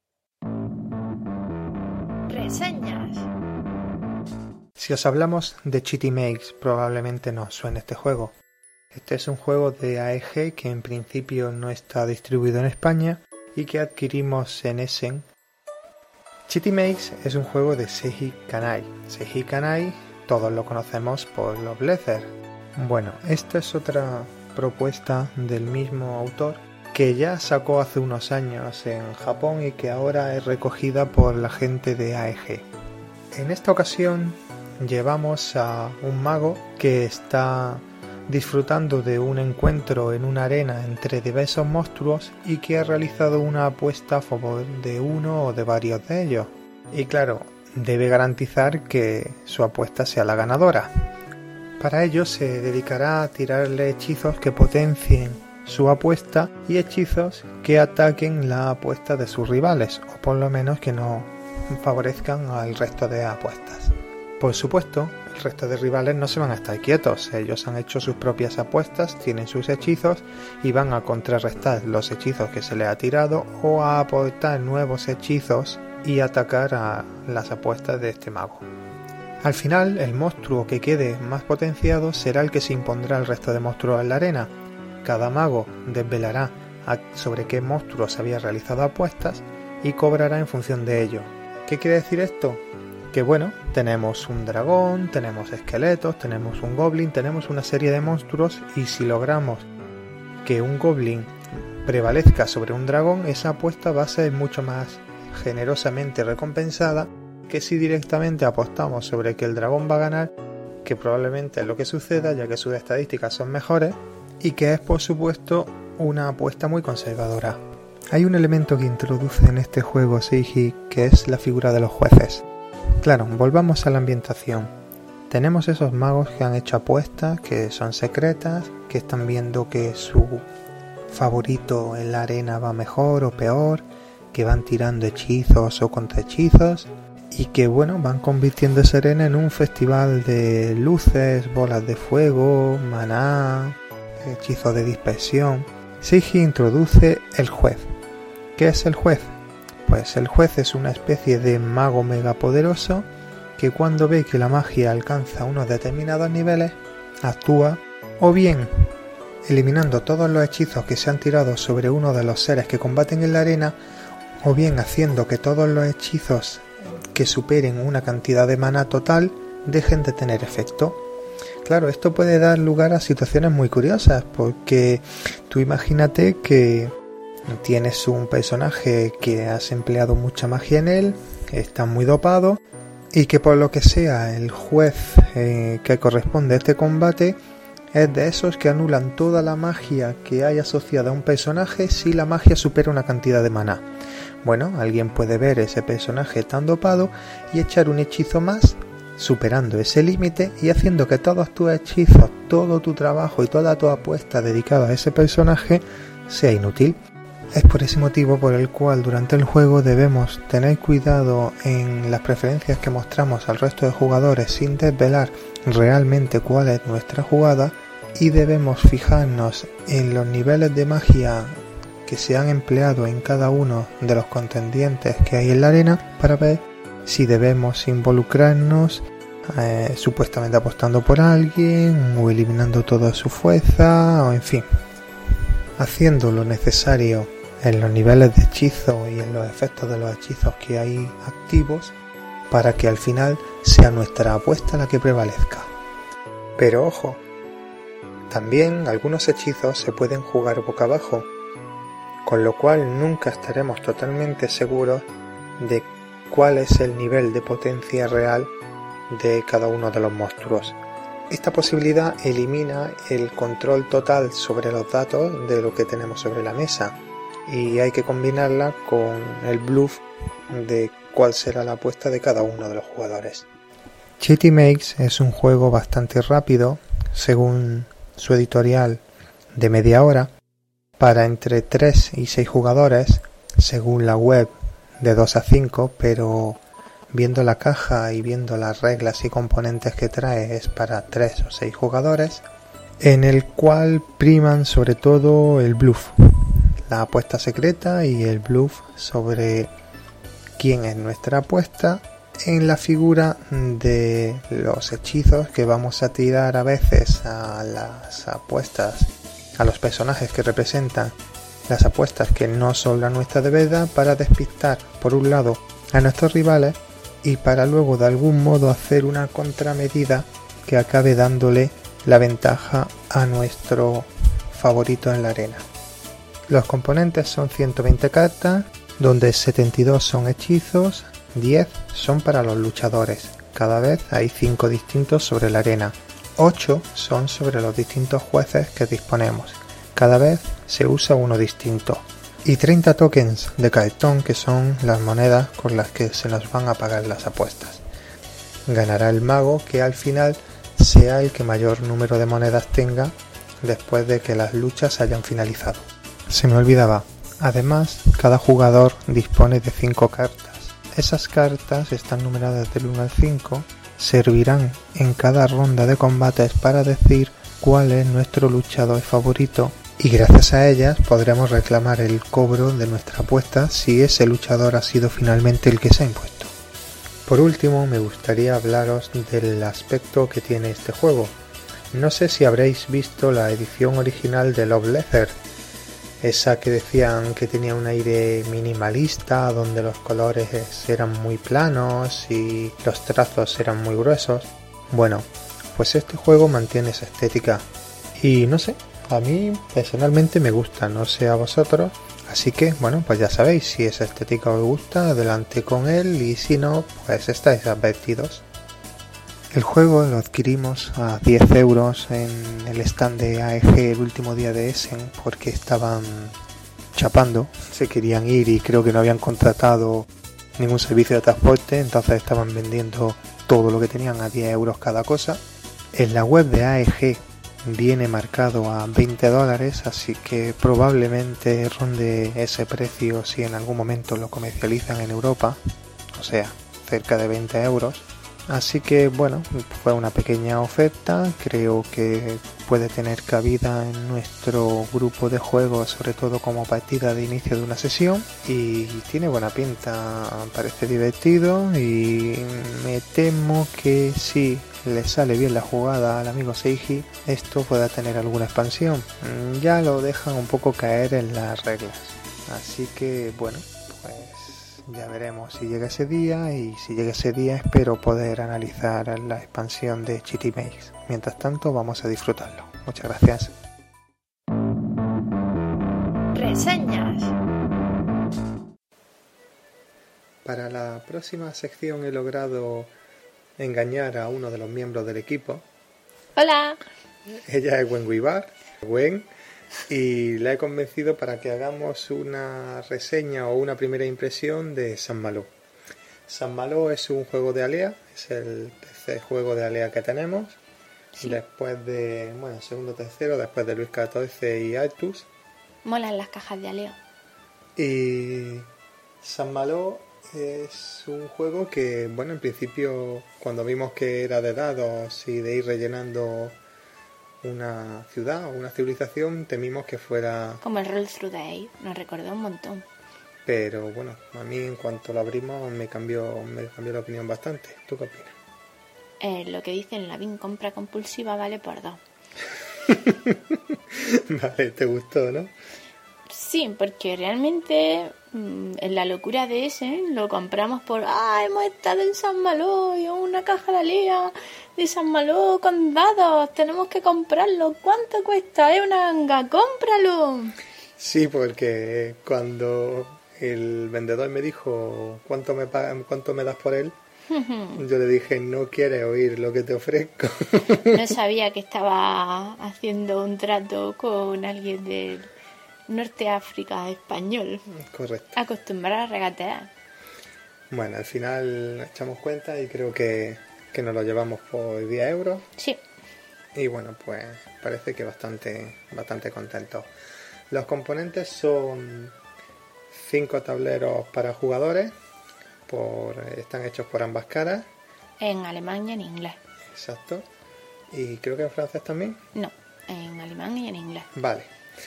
Reseñas. Si os hablamos de Chitty Makes, probablemente no os suene este juego. Este es un juego de A E G que en principio no está distribuido en España y que adquirimos en Essen. Chitty Makes es un juego de Seiji Kanai. Seiji Kanai todos lo conocemos por los Blezer. Bueno, esta es otra propuesta del mismo autor que ya sacó hace unos años en Japón y que ahora es recogida por la gente de A E G. En esta ocasión llevamos a un mago que está disfrutando de un encuentro en una arena entre diversos monstruos y que ha realizado una apuesta a favor de uno o de varios de ellos. Y claro, debe garantizar que su apuesta sea la ganadora. Para ello se dedicará a tirarle hechizos que potencien su apuesta y hechizos que ataquen la apuesta de sus rivales, o por lo menos que no favorezcan al resto de apuestas. Por supuesto, el resto de rivales no se van a estar quietos, ellos han hecho sus propias apuestas, tienen sus hechizos y van a contrarrestar los hechizos que se les ha tirado o a aportar nuevos hechizos y atacar a las apuestas de este mago. Al final, el monstruo que quede más potenciado será el que se impondrá al resto de monstruos en la arena. Cada mago desvelará sobre qué monstruos había realizado apuestas y cobrará en función de ello. ¿Qué quiere decir esto? Que bueno, tenemos un dragón, tenemos esqueletos, tenemos un goblin, tenemos una serie de monstruos y si logramos que un goblin prevalezca sobre un dragón, esa apuesta va a ser mucho más generosamente recompensada que si directamente apostamos sobre que el dragón va a ganar, que probablemente es lo que suceda ya que sus estadísticas son mejores, y que es por supuesto una apuesta muy conservadora. Hay un elemento que introduce en este juego Seiji, que es la figura de los jueces. Claro, volvamos a la ambientación. Tenemos esos magos que han hecho apuestas, que son secretas, que están viendo que su favorito en la arena va mejor o peor, que van tirando hechizos o contrahechizos, y que bueno, van convirtiendo esa arena en un festival de luces, bolas de fuego, maná, hechizos de dispersión. Seiji introduce el juez. ¿Qué es el juez? Pues el juez es una especie de mago megapoderoso que cuando ve que la magia alcanza unos determinados niveles, actúa o bien eliminando todos los hechizos que se han tirado sobre uno de los seres que combaten en la arena, o bien haciendo que todos los hechizos que superen una cantidad de maná total dejen de tener efecto. Claro, esto puede dar lugar a situaciones muy curiosas, porque tú imagínate que tienes un personaje que has empleado mucha magia en él, está muy dopado, y que por lo que sea el juez eh, que corresponde a este combate es de esos que anulan toda la magia que hay asociada a un personaje si la magia supera una cantidad de maná. Bueno, alguien puede ver ese personaje tan dopado y echar un hechizo más, superando ese límite y haciendo que todos tus hechizos, todo tu trabajo y toda tu apuesta dedicada a ese personaje sea inútil. Es por ese motivo por el cual durante el juego debemos tener cuidado en las preferencias que mostramos al resto de jugadores sin desvelar realmente cuál es nuestra jugada, y debemos fijarnos en los niveles de magia que se han empleado en cada uno de los contendientes que hay en la arena para ver si debemos involucrarnos eh, supuestamente apostando por alguien o eliminando toda su fuerza, o en fin, haciendo lo necesario en los niveles de hechizo y en los efectos de los hechizos que hay activos para que al final sea nuestra apuesta la que prevalezca. Pero ojo, también algunos hechizos se pueden jugar boca abajo, con lo cual nunca estaremos totalmente seguros de cuál es el nivel de potencia real de cada uno de los monstruos. Esta posibilidad elimina el control total sobre los datos de lo que tenemos sobre la mesa, y hay que combinarla con el bluff de cuál será la apuesta de cada uno de los jugadores. Chetty Makes es un juego bastante rápido, según su editorial, de media hora, para entre tres y seis jugadores, según la web de dos a cinco, pero viendo la caja y viendo las reglas y componentes que trae es para tres o seis jugadores, en el cual priman sobre todo el bluff, la apuesta secreta y el bluff sobre quién es nuestra apuesta en la figura de los hechizos que vamos a tirar a veces a las apuestas, a los personajes que representan las apuestas que no son la nuestra de verdad, para despistar por un lado a nuestros rivales y para luego de algún modo hacer una contramedida que acabe dándole la ventaja a nuestro favorito en la arena. Los componentes son ciento veinte cartas, donde setenta y dos son hechizos, diez son para los luchadores, cada vez hay cinco distintos sobre la arena, ocho son sobre los distintos jueces que disponemos, cada vez se usa uno distinto, y treinta tokens de cartón, que son las monedas con las que se nos van a pagar las apuestas. Ganará el mago que al final sea el que mayor número de monedas tenga después de que las luchas hayan finalizado. Se me olvidaba, además cada jugador dispone de cinco cartas. Esas cartas están numeradas del uno al cinco, servirán en cada ronda de combates para decir cuál es nuestro luchador favorito, y gracias a ellas podremos reclamar el cobro de nuestra apuesta si ese luchador ha sido finalmente el que se ha impuesto. Por último, me gustaría hablaros del aspecto que tiene este juego. No sé si habréis visto la edición original de Love Letter, esa que decían que tenía un aire minimalista, donde los colores eran muy planos y los trazos eran muy gruesos. Bueno, pues este juego mantiene esa estética y no sé, a mí personalmente me gusta, no sé a vosotros. Así que, bueno, pues ya sabéis, si esa estética os gusta, adelante con él, y si no, pues estáis advertidos. El juego lo adquirimos a diez euros en el stand de A E G el último día de Essen, porque estaban chapando, se querían ir y creo que no habían contratado ningún servicio de transporte, entonces estaban vendiendo todo lo que tenían a diez euros cada cosa. En la web de A E G viene marcado a veinte dólares, así que probablemente ronde ese precio si en algún momento lo comercializan en Europa, o sea, cerca de veinte euros. Así que bueno, fue una pequeña oferta, creo que puede tener cabida en nuestro grupo de juegos, sobre todo como partida de inicio de una sesión, y tiene buena pinta, parece divertido, y me temo que si le sale bien la jugada al amigo Seiji, esto pueda tener alguna expansión. Ya lo dejan un poco caer en las reglas, así que bueno, pues ya veremos si llega ese día, y si llega ese día espero poder analizar la expansión de Chitty Maze. Mientras tanto vamos a disfrutarlo. Muchas gracias. Reseñas. Para la próxima sección he logrado engañar a uno de los miembros del equipo. Hola. Ella es Gwen Guibar, Gwen, y la he convencido para que hagamos una reseña o una primera impresión de San Malo. San Malo es un juego de Alea, es el tercer juego de Alea que tenemos, sí. Después de, bueno, segundo tercero, después de Luis catorce y Artus. Molan las cajas de Alea. Y San Malo es un juego que, bueno, en principio cuando vimos que era de dados y de ir rellenando una ciudad o una civilización, temimos que fuera como el Roll Through the Air, nos recordó un montón. Pero bueno, a mí en cuanto lo abrimos me cambió, me cambió la opinión bastante. ¿Tú qué opinas? Eh, lo que dicen, la B I M compra compulsiva vale por dos. Vale, ¿te gustó, no? Sí, porque realmente mmm, en la locura de ese lo compramos por ¡ah, hemos estado en San Malo y una caja de Alea de San Malo con dados! Tenemos que comprarlo. ¿Cuánto cuesta? ¿Es una ganga? ¡Cómpralo! Sí, porque cuando el vendedor me dijo ¿cuánto me pagan, cuánto me das por él? Yo le dije, no quieres oír lo que te ofrezco. No sabía que estaba haciendo un trato con alguien del Norte África español. Correcto. Acostumbrado a regatear. Bueno, al final echamos cuenta y creo que, que nos lo llevamos por diez euros. Sí. Y bueno, pues parece que bastante, bastante contentos. Los componentes son cinco tableros para jugadores. Por, están hechos por ambas caras. En alemán y en inglés. Exacto. Y creo que en francés también. No, en alemán y en inglés. Vale.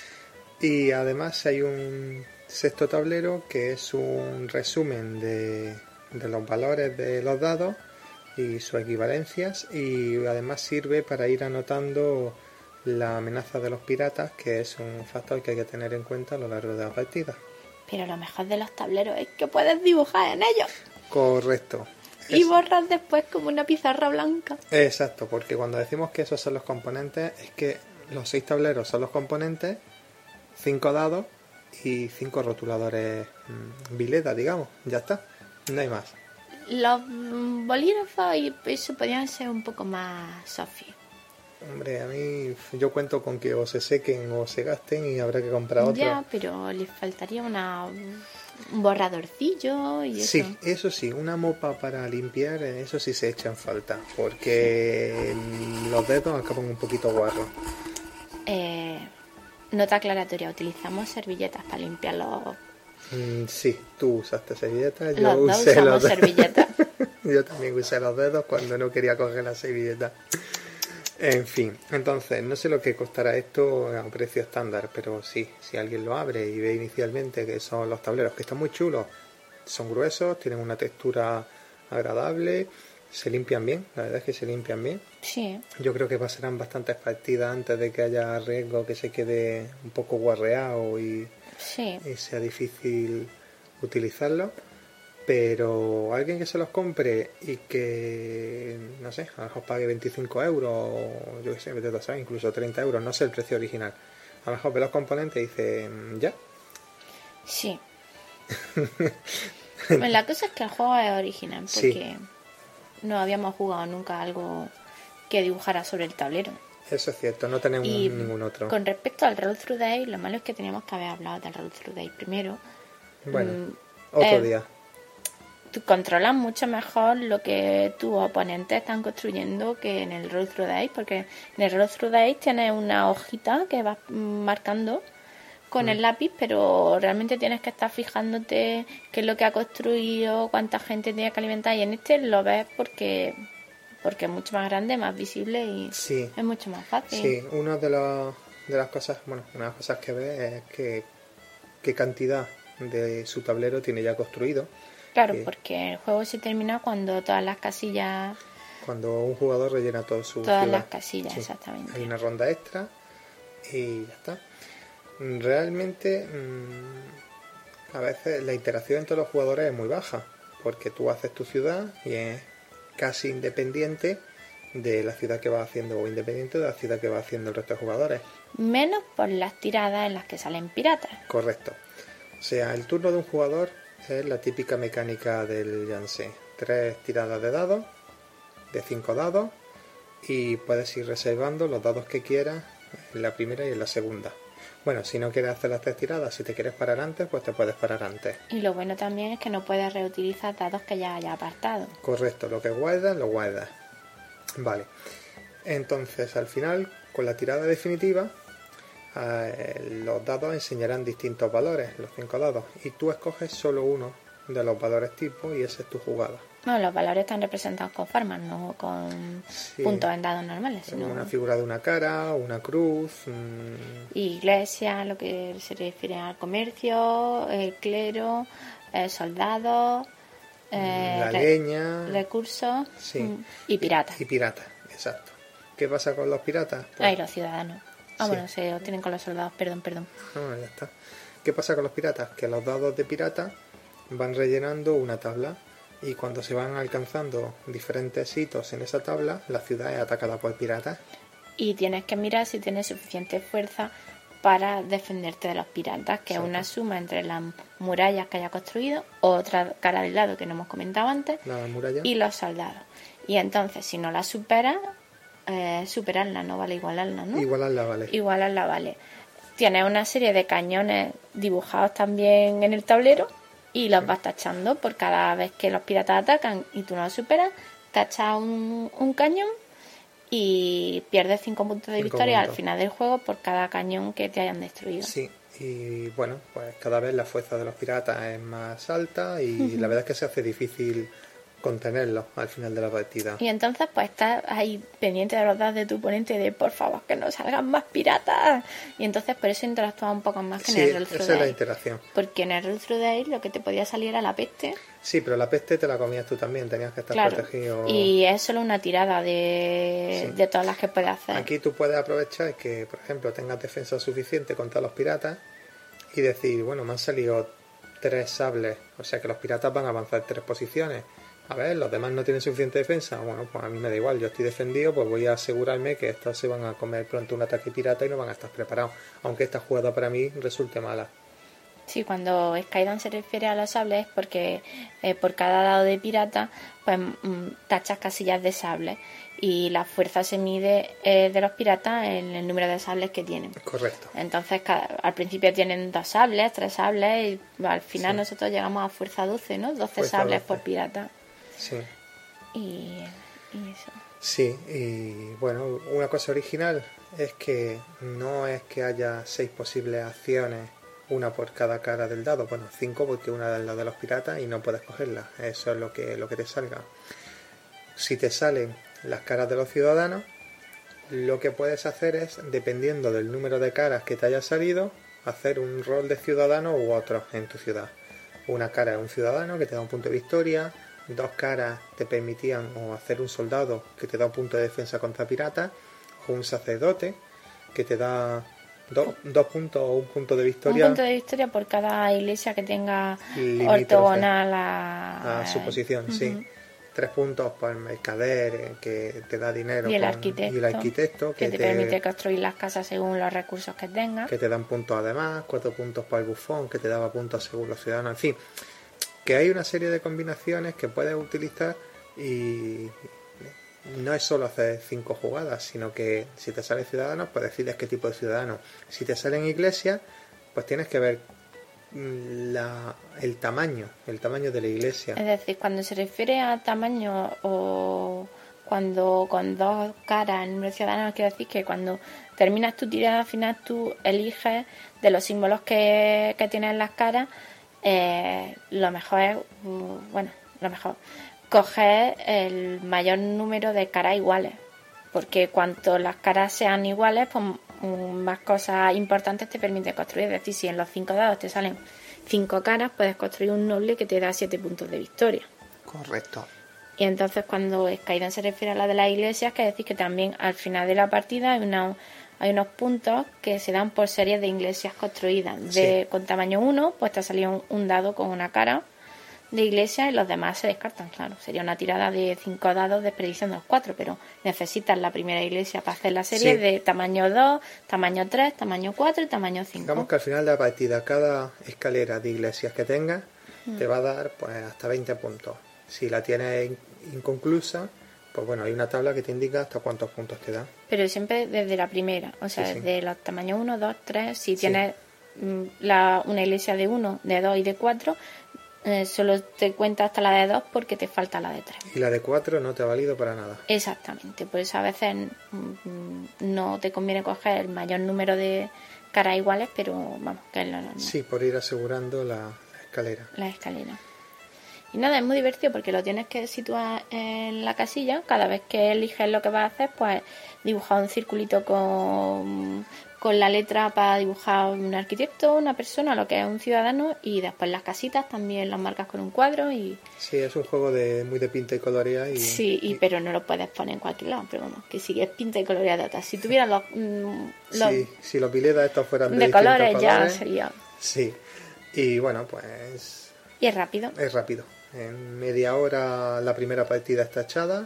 Y además hay un sexto tablero que es un resumen de, de los valores de los dados y sus equivalencias, y además sirve para ir anotando la amenaza de los piratas, que es un factor que hay que tener en cuenta a lo largo de la partida. Pero lo mejor de los tableros es que puedes dibujar en ellos. Correcto. Y es... borrar después como una pizarra blanca. Exacto, porque cuando decimos que esos son los componentes, es que los seis tableros son los componentes, cinco dados y cinco rotuladores mmm, vileda, digamos. Ya está, no hay más. Los mmm, bolígrafos y eso podrían ser un poco más sofi. Hombre, a mí yo cuento con que o se sequen o se gasten y habrá que comprar otro. Ya, pero les faltaría una, un borradorcillo y eso. Sí, eso sí, una mopa para limpiar, eso sí se echa en falta, porque los dedos acaban un poquito guarros. Eh, nota aclaratoria, utilizamos servilletas para limpiar los... Mm, sí, tú usaste servilletas, yo los dos usé usamos los dedos. servilletas. Yo también usé los dedos cuando no quería coger la servilleta. En fin, entonces, no sé lo que costará esto a un precio estándar, pero sí, si alguien lo abre y ve inicialmente que son los tableros, que están muy chulos, son gruesos, tienen una textura agradable, se limpian bien, la verdad es que se limpian bien. Sí. Yo creo que pasarán bastantes partidas antes de que haya riesgo que se quede un poco guarreado y, sí. y sea difícil utilizarlo. Pero alguien que se los compre y que, no sé, a lo mejor pague veinticinco euros, o yo qué sé, vete a saber, incluso treinta euros, no sé el precio original. A lo mejor ve los componentes y dice, ya. Sí. Bueno, la cosa es que el juego es original porque Sí. no habíamos jugado nunca algo que dibujara sobre el tablero. Eso es cierto, no tenemos Y ningún otro. con respecto al Roll Through Days, lo malo es que teníamos que haber hablado del Roll Through Days primero. Bueno, Mm, otro eh, día. Tú controlas mucho mejor lo que tus oponentes están construyendo que en el Roll Through Days, porque en el Roll Through Days tienes una hojita que vas marcando con el lápiz, pero realmente tienes que estar fijándote qué es lo que ha construido, cuánta gente tiene que alimentar, y en este lo ves porque porque es mucho más grande, más visible y Sí. es mucho más fácil. Sí, una de, las de las cosas, bueno, una de las cosas que ves es que qué cantidad de su tablero tiene ya construido. Claro, Sí. porque el juego se termina cuando todas las casillas, Cuando un jugador rellena todo su todas ciudad. las casillas, Sí. exactamente. Hay una ronda extra y ya está. Realmente, mmm, a veces la interacción entre los jugadores es muy baja, porque tú haces tu ciudad y es casi independiente de la ciudad que va haciendo, o independiente de la ciudad que va haciendo el resto de jugadores. Menos por las tiradas en las que salen piratas. Correcto. O sea, el turno de un jugador es la típica mecánica del Yangtze. Tres tiradas de dados, de cinco dados, y puedes ir reservando los dados que quieras en la primera y en la segunda. Bueno, si no quieres hacer las tres tiradas, si te quieres parar antes, pues te puedes parar antes. Y lo bueno también es que no puedes reutilizar dados que ya haya apartado. Correcto, lo que guardas, lo guardas. Vale. Entonces, al final, con la tirada definitiva, eh, los dados enseñarán distintos valores, los cinco dados, y tú escoges solo uno de los valores tipo y esa es tu jugada. No, los valores están representados con formas, no con Sí. puntos en dados normales, sino Una figura de una cara, una cruz, mm, iglesia, lo que se refiere al comercio, el clero, el soldado, eh, la re- leña, recursos sí. mm, y piratas. y pirata, exacto. ¿Qué pasa con los piratas? Pues, Ah, y los ciudadanos. Ah, Sí. bueno, se obtienen con los soldados, perdón, perdón. ah, ya está. ¿Qué pasa con los piratas? Que los dados de pirata van rellenando una tabla y cuando se van alcanzando diferentes hitos en esa tabla, la ciudad es atacada por piratas. Y tienes que mirar si tienes suficiente fuerza para defenderte de los piratas, que Exacto. es una suma entre las murallas que haya construido, otra cara del lado que no hemos comentado antes, La muralla. y los soldados. Y entonces, si no la superas, eh, superarla, no vale igualarla, ¿no? Igualarla, vale. Igualarla vale. Tienes una serie de cañones dibujados también en el tablero y los vas tachando por cada vez que los piratas atacan y tú no los superas, tachas un, un cañón y pierdes cinco puntos de Cinco victoria al puntos. final del juego por cada cañón que te hayan destruido. Sí, y bueno, pues cada vez la fuerza de los piratas es más alta y la verdad es que se hace difícil contenerlos al final de la partida. Y entonces pues estás ahí pendiente de los dados de tu oponente de por favor que no salgan más piratas. Y entonces por eso interactúa un poco más que Sí, en el Roll Through esa es la Days. interacción. Porque en el Roll Through Days lo que te podía salir era la peste. Sí, pero la peste te la comías tú también, tenías que estar Claro. protegido. Y es solo una tirada de, Sí. de todas las que puedes hacer. Aquí tú puedes aprovechar que, por ejemplo, tengas defensa suficiente contra los piratas y decir, bueno, me han salido tres sables, o sea que los piratas van a avanzar tres posiciones. A ver, los demás no tienen suficiente defensa. Bueno, pues a mí me da igual, yo estoy defendido, pues voy a asegurarme que estos se van a comer pronto un ataque pirata y no van a estar preparados. Aunque esta jugada para mí resulte mala. Sí, cuando Skydan se refiere a los sables es porque eh, por cada dado de pirata pues mm, tachas casillas de sables y la fuerza se mide eh, de los piratas en el número de sables que tienen. Correcto. Entonces cada- al principio tienen dos sables, tres sables y al final Sí. nosotros llegamos a fuerza doce, ¿no? doce Fuerza sables doce. por pirata. Sí. Y, y eso. Sí, y bueno, una cosa original es que no es que haya seis posibles acciones, una por cada cara del dado, bueno, cinco porque una es la de los piratas y no puedes cogerla, eso es lo que, lo que te salga. Si te salen las caras de los ciudadanos, lo que puedes hacer es, dependiendo del número de caras que te haya salido, hacer un rol de ciudadano u otro en tu ciudad. Una cara es un ciudadano que te da un punto de victoria, dos caras te permitían o hacer un soldado que te da un punto de defensa contra piratas, o un sacerdote que te da do- dos puntos o un punto de victoria Un punto de victoria por cada iglesia que tenga limítrofe ortogonal a, a su posición, sí. tres puntos por el mercader, eh, que te da dinero. Y el con- arquitecto, y el arquitecto que te, permite construir las casas según los recursos que tengas. que te dan puntos además, cuatro puntos para el bufón, que te daba puntos según los ciudadanos, en fin, que hay una serie de combinaciones que puedes utilizar y no es solo hacer cinco jugadas, sino que si te salen ciudadanos, pues decides qué tipo de ciudadano. Si te salen iglesias, pues tienes que ver mm, la, el tamaño, el tamaño de la iglesia. Es decir, cuando se refiere a tamaño o cuando con dos caras el número de ciudadanos, quiere decir que cuando terminas tu tirada, al final tú eliges de los símbolos que, que tienen las caras, eh, lo mejor es, mm, bueno, lo mejor, coger el mayor número de caras iguales, porque cuanto las caras sean iguales, pues mm, más cosas importantes te permite construir. Es decir, si en los cinco dados te salen cinco caras, puedes construir un noble que te da siete puntos de victoria. Correcto. Y entonces cuando Skyrim se refiere a la de las iglesias, que decir que también al final de la partida hay, una, hay unos puntos que se dan por series de iglesias construidas. De, Sí. Con tamaño uno, pues te ha salido un, un dado con una cara de iglesia y los demás se descartan, claro. Sería una tirada de cinco dados desperdiciando los cuatro, pero necesitas la primera iglesia para hacer la serie Sí. de tamaño dos, tamaño tres, tamaño cuatro y tamaño cinco. Digamos que al final de la partida, cada escalera de iglesias que tengas te va a dar pues hasta veinte puntos. Si la tienes in- inconclusa, pues bueno, hay una tabla que te indica hasta cuántos puntos te da. Pero siempre desde la primera, o sea, Sí, sí. desde los tamaños uno, dos, tres. Si Sí. tienes mm, la, una iglesia de uno, de dos y de cuatro, eh, solo te cuenta hasta la de dos porque te falta la de tres. Y la de cuatro no te ha valido para nada. Exactamente, por eso a veces mm, no te conviene coger el mayor número de caras iguales, pero vamos, que es lo normal, Sí, por ir asegurando la, la escalera. la escalera. Y nada, es muy divertido porque lo tienes que situar en la casilla. Cada vez que eliges lo que vas a hacer, pues dibujar un circulito con, con la letra para dibujar un arquitecto, una persona, lo que es un ciudadano, y después las casitas también las marcas con un cuadro y Sí, es un juego de muy de pinta y colorea y, sí, y, y- pero no lo puedes poner en cualquier lado, pero vamos, que sí, es pinta y colorea de otras. Si tuvieras los, mm, los sí, si los piletas estos fueran de, de distintos colores ya colores, sería... sí. Y bueno, pues Y es rápido. es rápido. En media hora la primera partida está echada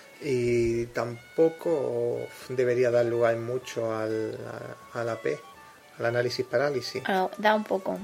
y tampoco debería dar lugar mucho al, a, a la P, al análisis parálisis. Ah, da un poco.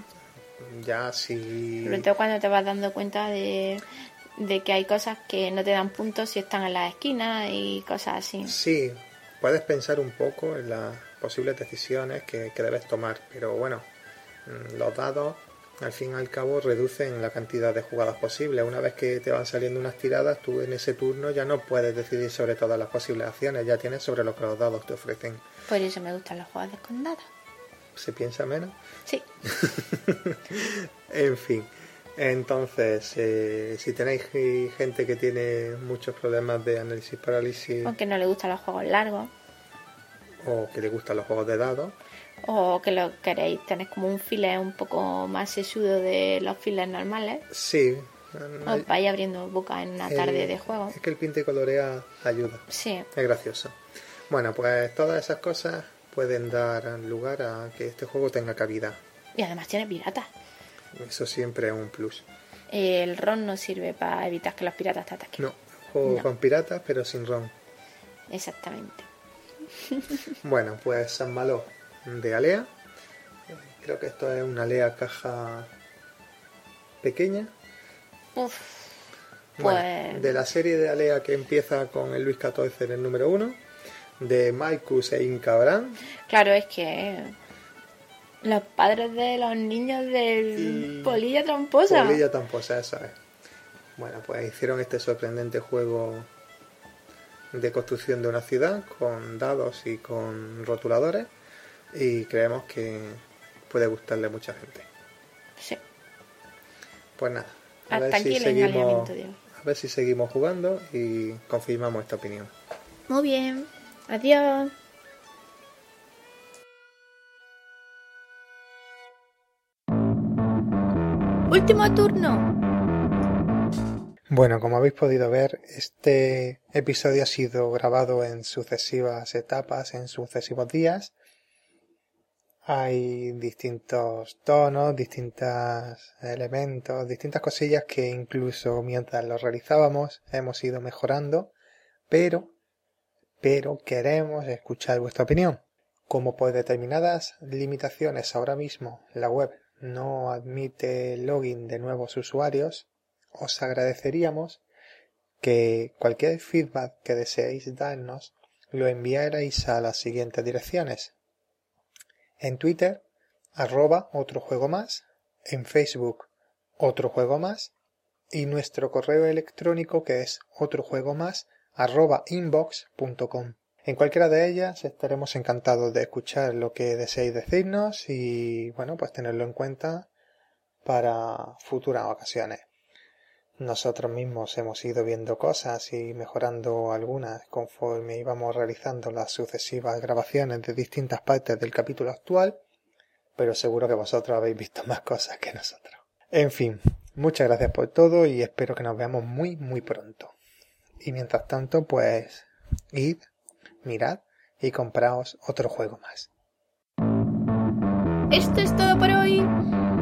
Ya si... Sobre todo cuando te vas dando cuenta de, de que hay cosas que no te dan puntos si están en las esquinas y cosas así. Sí, puedes pensar un poco en las posibles decisiones que, que debes tomar, pero bueno, mm, los dados al fin y al cabo reducen la cantidad de jugadas posibles. Una vez que te van saliendo unas tiradas, tú en ese turno ya no puedes decidir sobre todas las posibles acciones, ya tienes sobre lo que los dados te ofrecen. Por eso me gustan los juegos con dados. ¿Se piensa menos? Sí, En fin, entonces, eh, si tenéis eh, gente que tiene muchos problemas de análisis parálisis aunque no le gustan los juegos largos o que le gustan los juegos de dados, o que lo queréis tener como un file un poco más sesudo de los files normales, sí. os vais abriendo boca en una el- tarde de juego. Es que el pinte y colorea ayuda, Sí, es gracioso. Bueno, pues todas esas cosas pueden dar lugar a que este juego tenga cabida. y además tiene piratas. Eso siempre es un plus. El ron no sirve para evitar que los piratas te ataquen. No, juego No. con piratas pero sin ron. Exactamente. Bueno, pues San Malo de Alea. Eh, Creo que esto es una Alea caja pequeña. Uf, Bueno, pues... de la serie de Alea que empieza con el Luis catorce en el número uno, de Maikus e Incabran. Claro, es que los padres de los niños del Y- Polilla Tramposa. Polilla Tramposa, esa es. Bueno, pues hicieron este sorprendente juego de construcción de una ciudad con dados y con rotuladores y creemos que puede gustarle a mucha gente. Sí. Pues nada, a Hasta ver, aquí si el seguimos, engañamiento de hoy. a ver si seguimos jugando y confirmamos esta opinión. Muy bien. Adiós. Último turno. Bueno, como habéis podido ver, este episodio ha sido grabado en sucesivas etapas, en sucesivos días. hay distintos tonos, distintos elementos, distintas cosillas que incluso mientras lo realizábamos hemos ido mejorando, pero, pero queremos escuchar vuestra opinión. Como por determinadas limitaciones ahora mismo la web no admite login de nuevos usuarios, os agradeceríamos que cualquier feedback que deseéis darnos lo enviarais a las siguientes direcciones. En Twitter, arroba otro juego más, en Facebook, otro juego más, y nuestro correo electrónico que es otrojuegomás arroba inbox punto com. En cualquiera de ellas estaremos encantados de escuchar lo que deseéis decirnos y, bueno, pues tenerlo en cuenta para futuras ocasiones. Nosotros mismos hemos ido viendo cosas y mejorando algunas conforme íbamos realizando las sucesivas grabaciones de distintas partes del capítulo actual, pero seguro que vosotros habéis visto más cosas que nosotros. En fin, muchas gracias por todo y espero que nos veamos muy muy pronto. Y mientras tanto, pues, id, mirad y compraos otro juego más. Esto es todo por hoy.